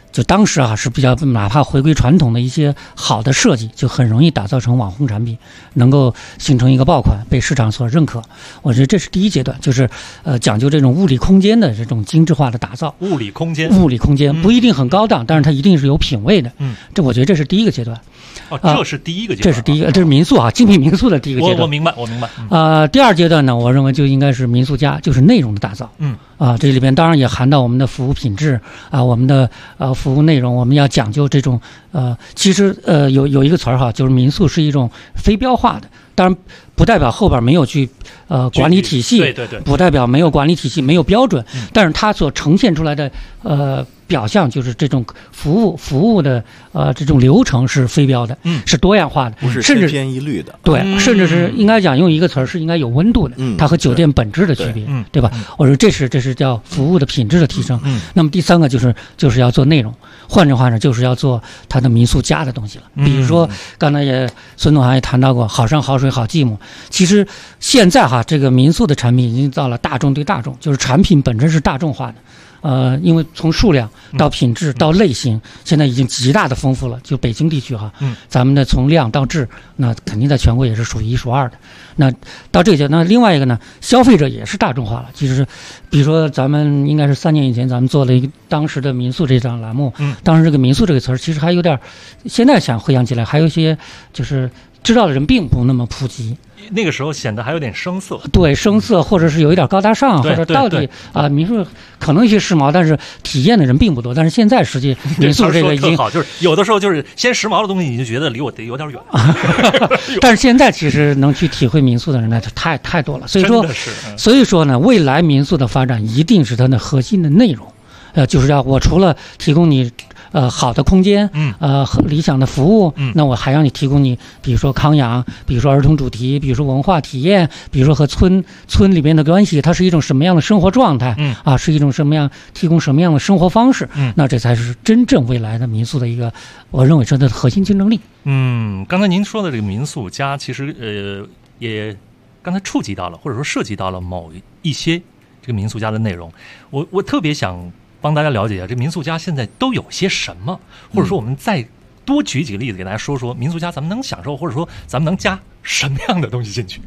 就当时啊是比较哪怕回归传统的一些好的设计，就很容易打造成网红产品，能够形成一个爆款，被市场所认可。我觉得这是第一阶段，就是讲究这种物理空间的这种精致化的打造。 物理空间不一定很高档，但是它一定是有品位的。这我觉得这是第一个阶段。 这是第一个阶段， 这是第一个，这是民宿啊，精品民宿的第一个阶段。 我明白。 第二阶段呢，我认为就应该是民宿家，就是内容的打造。这里边当然也含到我们的服务品质啊，我们的服务内容，我们要讲究这种其实有一个词儿哈，就是民宿是一种非标化的，当然不代表后边没有去管理体系， 对， 不代表没有管理体系没有标准，但是它所呈现出来的表象就是这种服务的这种流程是非标的，是多样化的， 不是千篇一律的， 对，甚至是应该讲用一个词儿是应该有温度的，它和酒店本质的区别，对吧？我说这是叫服务的品质的提升。那么第三个就是要做内容，换句话呢，就是要做它的民宿家的东西了。比如说刚才孙总也谈到过，好山好水好寂寞。其实现在哈，这个民宿的产品已经到了大众对大众，就是产品本身是大众化的。因为从数量到品质到类型，现在已经极大的丰富了。就北京地区哈，咱们的从量到质，那肯定在全国也是数一数二的。那到这个阶段，那另外一个呢，消费者也是大众化了。其实，比如说咱们应该是3年以前，咱们做了一个当时的民宿这档栏目，当时这个民宿这个词儿其实还有点，现在想回想起来，还有一些就是知道的人并不那么普及。 那个时候显得还有点生涩， 对，生涩，或者是有一点高大上，或者到底民宿可能一些时髦，但是体验的人并不多。但是现在实际民宿这个已经好，就是有的时候就是先时髦的东西，你就觉得离我得有点远。 但是现在其实能去体会民宿的人呢，太多了。所以说呢，未来民宿的发展一定是它的核心的内容，就是要我除了提供你好的空间，理想的服务，那我还让你提供你，比如说康养，比如说儿童主题，比如说文化体验，比如说和村里边的关系，它是一种什么样的生活状态，是一种提供什么样的生活方式，那这才是真正未来的民宿的一个，我认为是它的核心竞争力。 刚才您说的这个民宿家，其实也刚才触及到了，或者说涉及到了某一些这个民宿家的内容，我特别想帮大家了解一下，这民宿家现在都有些什么，或者说我们再多举几个例子给大家说说民宿家咱们能享受，或者说咱们能加什么样的东西进去。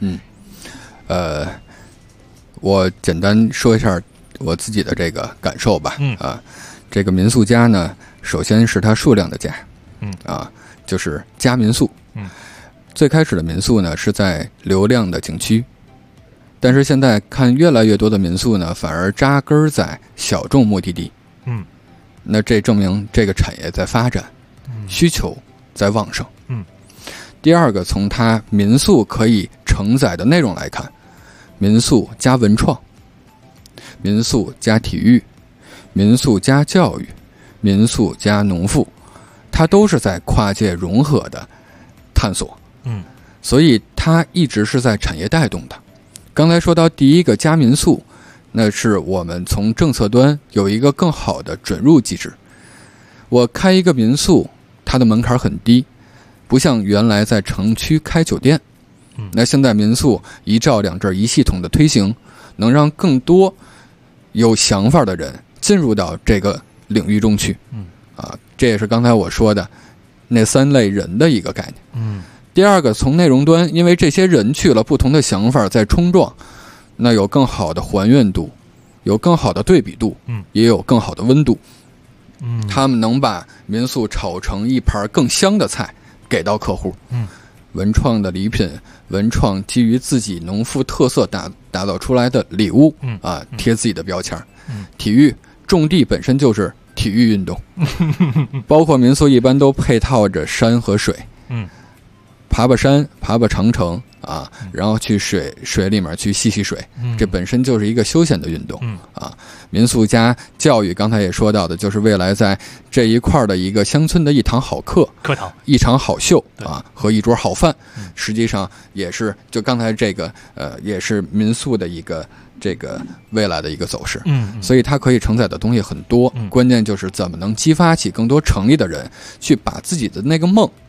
我简单说一下我自己的这个感受吧。这个民宿家呢，首先是它数量的家，就是家民宿。最开始的民宿呢是在流量的景区，但是现在看越来越多的民宿呢，反而扎根在小众目的地。那这证明这个产业在发展，需求在旺盛。第二个，从它民宿可以承载的内容来看，民宿加文创，民宿加体育，民宿加教育，民宿加农副，它都是在跨界融合的探索。所以它一直是在产业带动的。刚才说到第一个加民宿，那是我们从政策端有一个更好的准入机制。我开一个民宿，它的门槛很低，不像原来在城区开酒店。那现在民宿一照两证一系统的推行，能让更多有想法的人进入到这个领域中去。这也是刚才我说的那3类人的一个概念。第二个，从内容端，因为这些人去了，不同的想法在冲撞，那有更好的还原度，有更好的对比度，也有更好的温度。他们能把民宿炒成一盘更香的菜给到客户。文创的礼品，文创基于自己农副特色打造出来的礼物，贴自己的标签。体育，种地本身就是体育运动，包括民宿一般都配套着山和水。爬爬山，爬爬长城然后去水里面去戏水，这本身就是一个休闲的运动。民宿加教育，刚才也说到的，就是未来在这一块的一个乡村的一堂好课堂， 一场好秀和一桌好饭，实际上也是就刚才这个也是民宿的一个这个未来的一个走势。所以它可以承载的东西很多，关键就是怎么能激发起更多城里的人去把自己的那个梦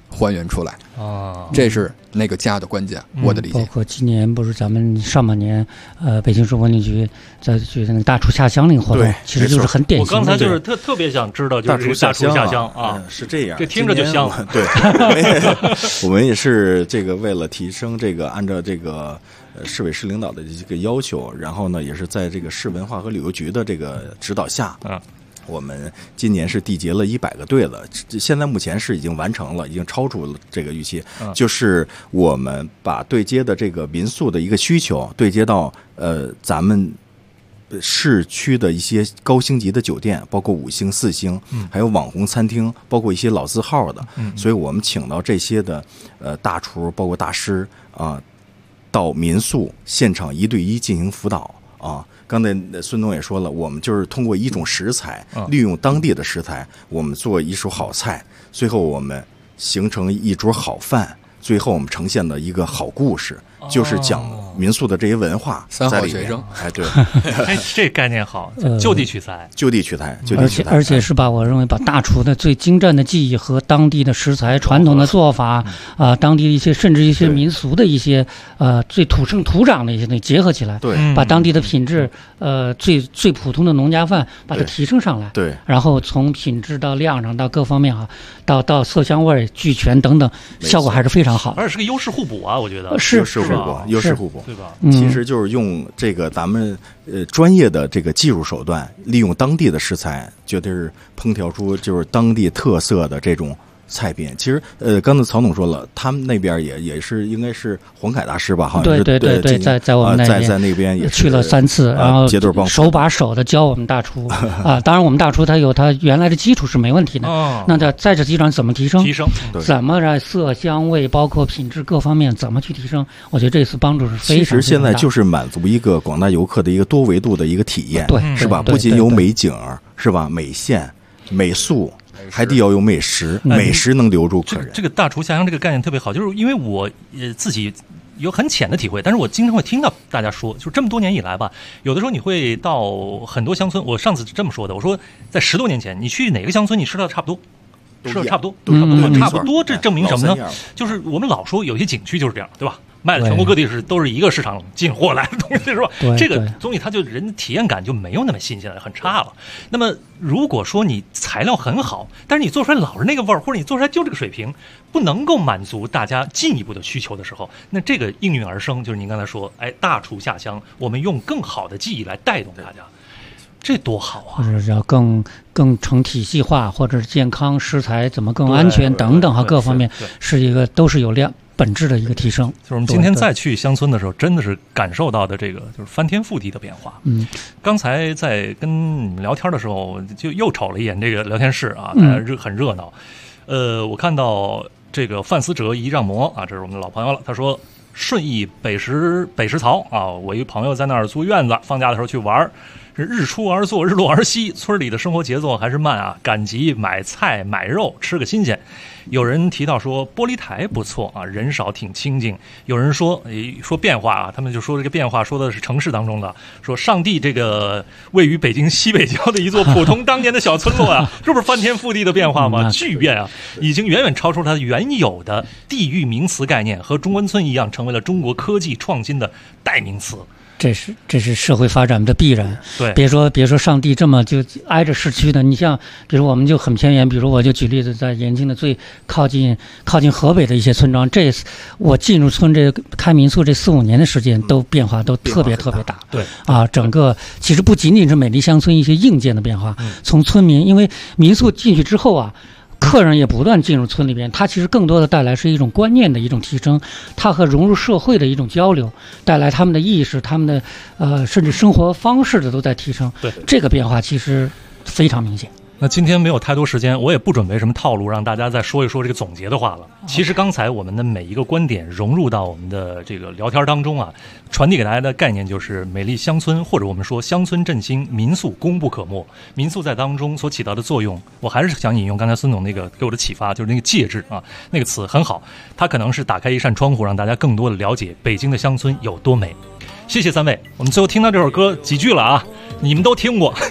还原出来啊， 这是那个家的关键，我的理解。 包括今年不是咱们上半年，北京市文旅局在举那个大厨下乡那个活动，其实就是很典型的。 我刚才就是特别想知道，就是大厨下乡啊， 是这样， 这听着就香。 对，我们也是这个为了提升这个，按照这个市委市领导的这个要求，然后呢，也是在这个市文化和旅游局的这个指导下，我们今年是缔结了100个队了，现在目前是已经完成了，已经超出了这个预期。就是我们把对接的这个民宿的一个需求对接到咱们市区的一些高星级的酒店，包括5星、4星，还有网红餐厅，包括一些老字号的，所以我们请到这些的大厨，包括大师啊，到民宿现场1对1进行辅导啊。刚才孙总也说了，我们就是通过一种食材，利用当地的食材，我们做一手好菜，最后我们形成一桌好饭，最后我们呈现的一个好故事，就是讲民宿的这些文化在里面。哎，对， 这概念好，就地取材， 就地取材， 而且是把我认为把大厨的最精湛的技艺和当地的食材、传统的做法当地一些甚至一些民俗的一些最土生土长的一些东西结合起来， 对， 把当地的品质最普通的农家饭把它提升上来， 对， 然后从品质到量上到各方面到色香味俱全等等，效果还是非常好， 而且是个优势互补啊，我觉得是优势互补， 对吧？ 其实就是用这个咱们专业的这个技术手段，利用当地的食材，绝对是烹调出就是当地特色的这种菜品。其实刚才曹总说了，他们那边也是应该是黄凯大师吧？好像是对，在我们在那边也去了3次，然后结对帮手把手的教我们大厨当然我们大厨他有他原来的基础是没问题的，那在这基础上怎么提升？怎么让色香味包括品质各方面怎么去提升？我觉得这次帮助是非常。 其实现在就是满足一个广大游客的一个多维度的一个体验， 对， 是吧？不仅有美景，是吧？美线、美宿。还得要有美食，美食能留住客人。 这个大厨下乡这个概念特别好，就是因为我自己有很浅的体会，但是我经常会听到大家说，就这么多年以来吧，有的时候你会到很多乡村，我上次是这么说的，我说在10多年前，你去哪个乡村，你吃到差不多。吃的差不多，这证明什么呢？就是我们老说有些景区就是这样，对吧？卖的全国各地都是一个市场进货来的东西，是吧？这个东西它就人体验感就没有那么新鲜了，很差了。那么如果说你材料很好，但是你做出来老是那个味儿，或者你做出来就这个水平，不能够满足大家进一步的需求的时候，那这个应运而生，就是您刚才说，大厨下乡，我们用更好的技艺来带动大家。这多好啊！ 或者要更成体系化，或者是健康食材怎么更安全等等各方面是一个都是有本质的一个提升。 就是我们今天再去乡村的时候，真的是感受到的这个就是翻天覆地的变化。刚才在跟你们聊天的时候，就又瞅了一眼这个聊天室啊，很热闹。我看到这个范思哲一让魔啊，这是我们的老朋友了。他说顺义北石槽啊，我一朋友在那儿租院子，放假的时候去玩。是日出而作，日落而息，村里的生活节奏还是慢啊，赶集买菜买肉，吃个新鲜。有人提到说玻璃台不错啊，人少挺清静。有人说变化啊，他们就说这个变化说的是城市当中的，说上帝这个位于北京西北郊的一座普通当年的小村落啊，这不是翻天覆地的变化吗？巨变啊，已经远远超出它原有的地域名词概念，和中关村一样，成为了中国科技创新的代名词。 这是社会发展的必然。 对， 别说上地这么就挨着市区的，你像比如我们就很偏远，比如我就举例子，在延庆的最靠近河北的一些村庄，这我进入村这开民宿这4-5年的时间，都变化都特别大。 对整个其实不仅仅是美丽乡村一些硬件的变化，从村民，因为民宿进去之后啊。客人也不断进入村里边，它其实更多的带来是一种观念的一种提升，它和融入社会的一种交流，带来他们的意识，他们的甚至生活方式的都在提升。 对， 这个变化其实非常明显。 那今天没有太多时间，我也不准备什么套路让大家再说一说这个总结的话了。其实刚才我们的每一个观点融入到我们的这个聊天当中啊，传递给大家的概念就是美丽乡村，或者我们说乡村振兴，民宿功不可没。民宿在当中所起到的作用，我还是想引用刚才孙总那个给我的启发，就是那个介质啊，那个词很好，它可能是打开一扇窗户，让大家更多的了解北京的乡村有多美。谢谢3位，我们最后听到这首歌几句了啊，你们都听过。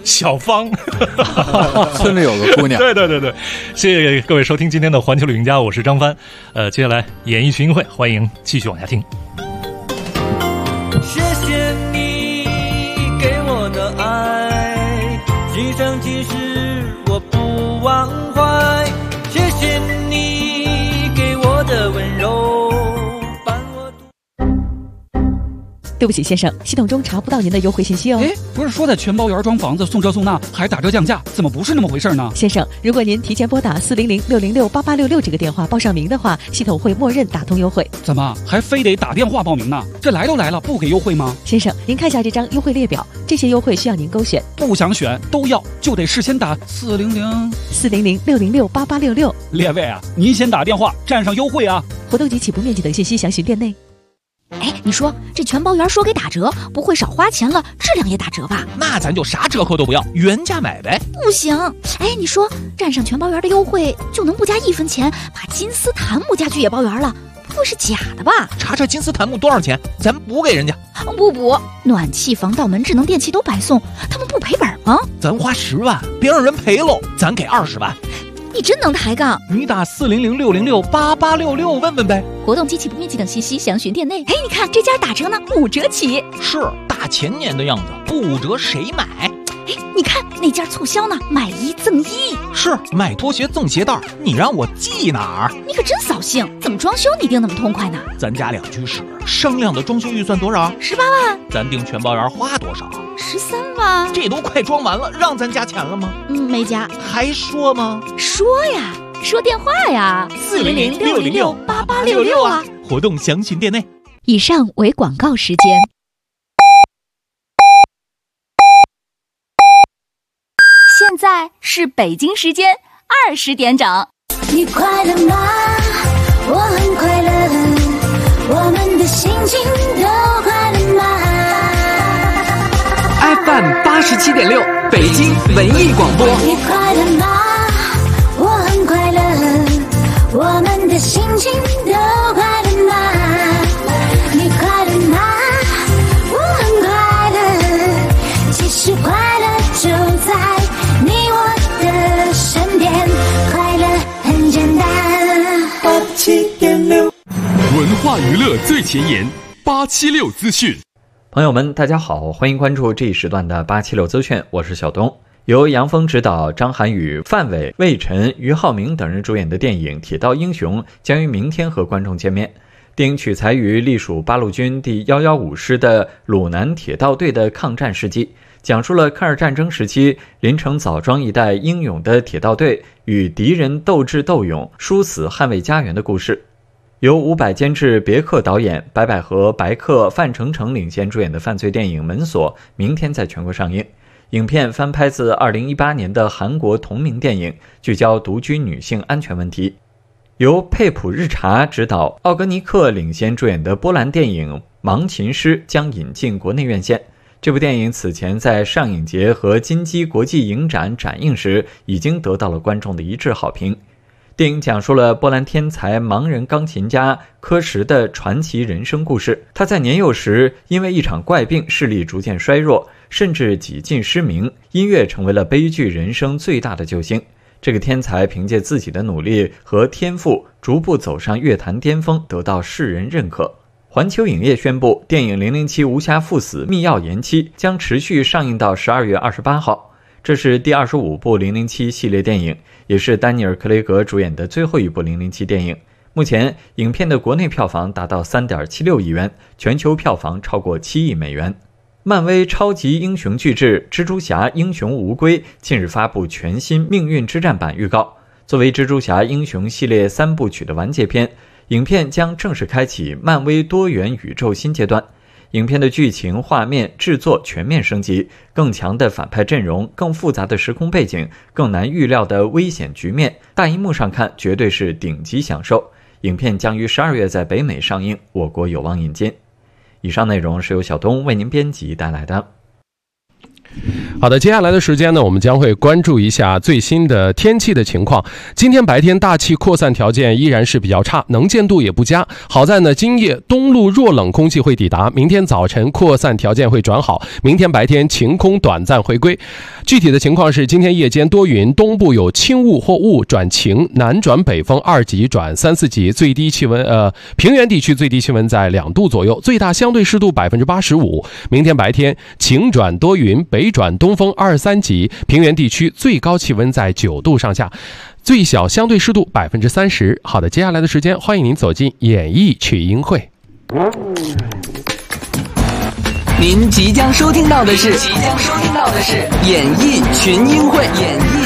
小芳， 村里有个姑娘。 对，谢谢各位收听今天的环球旅行家，我是张帆。接下来演艺群英会，欢迎继续往下听。 谢谢你给我的爱，今生今世我不忘怀。谢谢你给我的温柔。 对不起，先生，系统中查不到您的优惠信息哦。 不是说在全包园装房子送这送那还打折降价，怎么不是那么回事呢？ 先生，如果您提前拨打400-606-8866这个电话报上名的话，系统会默认打通优惠。 怎么还非得打电话报名呢？这来都来了，不给优惠吗？ 先生，您看下这张优惠列表，这些优惠需要您勾选。 不想选都要，就得事先打 400-606-8866。 列位啊，您先打电话占上优惠啊！ 活动及起步面积等信息详询店内。 哎，你说这全包园说给打折，不会少花钱了，质量也打折吧？ 那咱就啥折扣都不要，原价买呗。 不行，哎，你说占上全包园的优惠，就能不加1分钱把金丝檀木家具也包园了？不会是假的吧？ 查查金丝檀木多少钱，咱补给人家。 不补，暖气、防盗门、智能电器都白送，他们不赔本吗？ 咱花10万，别让人赔喽，咱给20万。 你真能抬杠！ 你打400-606-8866问问呗。 活动及起步面积等信息详询店内。哎，你看这家打折呢，5折起。 是大前年的样子，不5折谁买？ 哎，你看那家促销呢，买1赠1。 是买拖鞋赠鞋带，你让我记哪儿？ 你可真扫兴！怎么装修你定那么痛快呢？ 咱家2居室，商量的装修预算多少 ？18万。 咱订全包园花多少 ？13万。 这都快装完了，让咱加钱了吗？ 没加。 还说吗？ 说呀，说电话呀，400-606-8866啊。 活动详询店内。 以上为广告时间。现在是北京时间20点整。 你快乐吗？我很快乐，我们的心情都快乐吗？ FM 87.6，北京文艺广播。 你快乐吗？我很快乐，我们的心情都快乐吗？你快乐吗？我很快乐，其实快乐就在你我的身边，快乐很简单。87.6， 文化娱乐最前沿，876资讯。 朋友们，大家好，欢迎关注这一时段的876资讯，我是小东。由杨峰执导，张涵予、范伟、魏晨、俞灏明等人主演的电影《铁道英雄》将于明天和观众见面。电影取材于隶属八路军第115师的鲁南铁道队的抗战事迹，讲述了抗日战争时期临城枣庄一带英勇的铁道队与敌人斗智斗勇、殊死捍卫家园的故事。由伍佰监制、别克导演，白百合、白客、范丞丞领衔主演的犯罪电影《门锁》明天在全国上映。影片翻拍自2018年的韩国同名电影，聚焦独居女性安全问题。由佩普日查执导、奥格尼克领衔主演的波兰电影《盲琴师》将引进国内院线。这部电影此前在上影节和金鸡国际影展展映时，已经得到了观众的一致好评。电影讲述了波兰天才盲人钢琴家科什的传奇人生故事。他在年幼时因为一场怪病视力逐渐衰弱，甚至几近失明，音乐成为了悲剧人生最大的救星。这个天才凭借自己的努力和天赋，逐步走上乐坛巅峰，得到世人认可。环球影业宣布，电影《007无暇赴死》密钥延期，将持续上映到12月28号。这是第25部007系列电影，也是丹尼尔·克雷格主演的最后一部007电影。目前，影片的国内票房达到3.76亿元，全球票房超过7亿美元。漫威超级英雄巨制《蜘蛛侠：英雄无归》近日发布全新命运之战版预告。作为蜘蛛侠英雄系列3部曲的完结篇，影片将正式开启漫威多元宇宙新阶段。影片的剧情、画面、制作全面升级，更强的反派阵容，更复杂的时空背景，更难预料的危险局面，大荧幕上看绝对是顶级享受。影片将于12月在北美上映，我国有望引进。以上内容是由小东为您编辑带来的。 好的，接下来的时间呢，我们将会关注一下最新的天气的情况。今天白天大气扩散条件依然是比较差，能见度也不佳。好在呢，今夜东路弱冷空气会抵达，明天早晨扩散条件会转好，明天白天晴空短暂回归。 具体的情况是，今天夜间多云，东部有轻雾或雾转晴，南转北风2级转3、4级，最低气温平原地区最低气温在2度左右，最大相对湿度85%。明天白天晴转多云，北转东风2、3级，平原地区最高气温在9度上下，最小相对湿度30%。好的，接下来的时间，欢迎您走进演艺曲音会。 您即将收听到的是演艺群英会。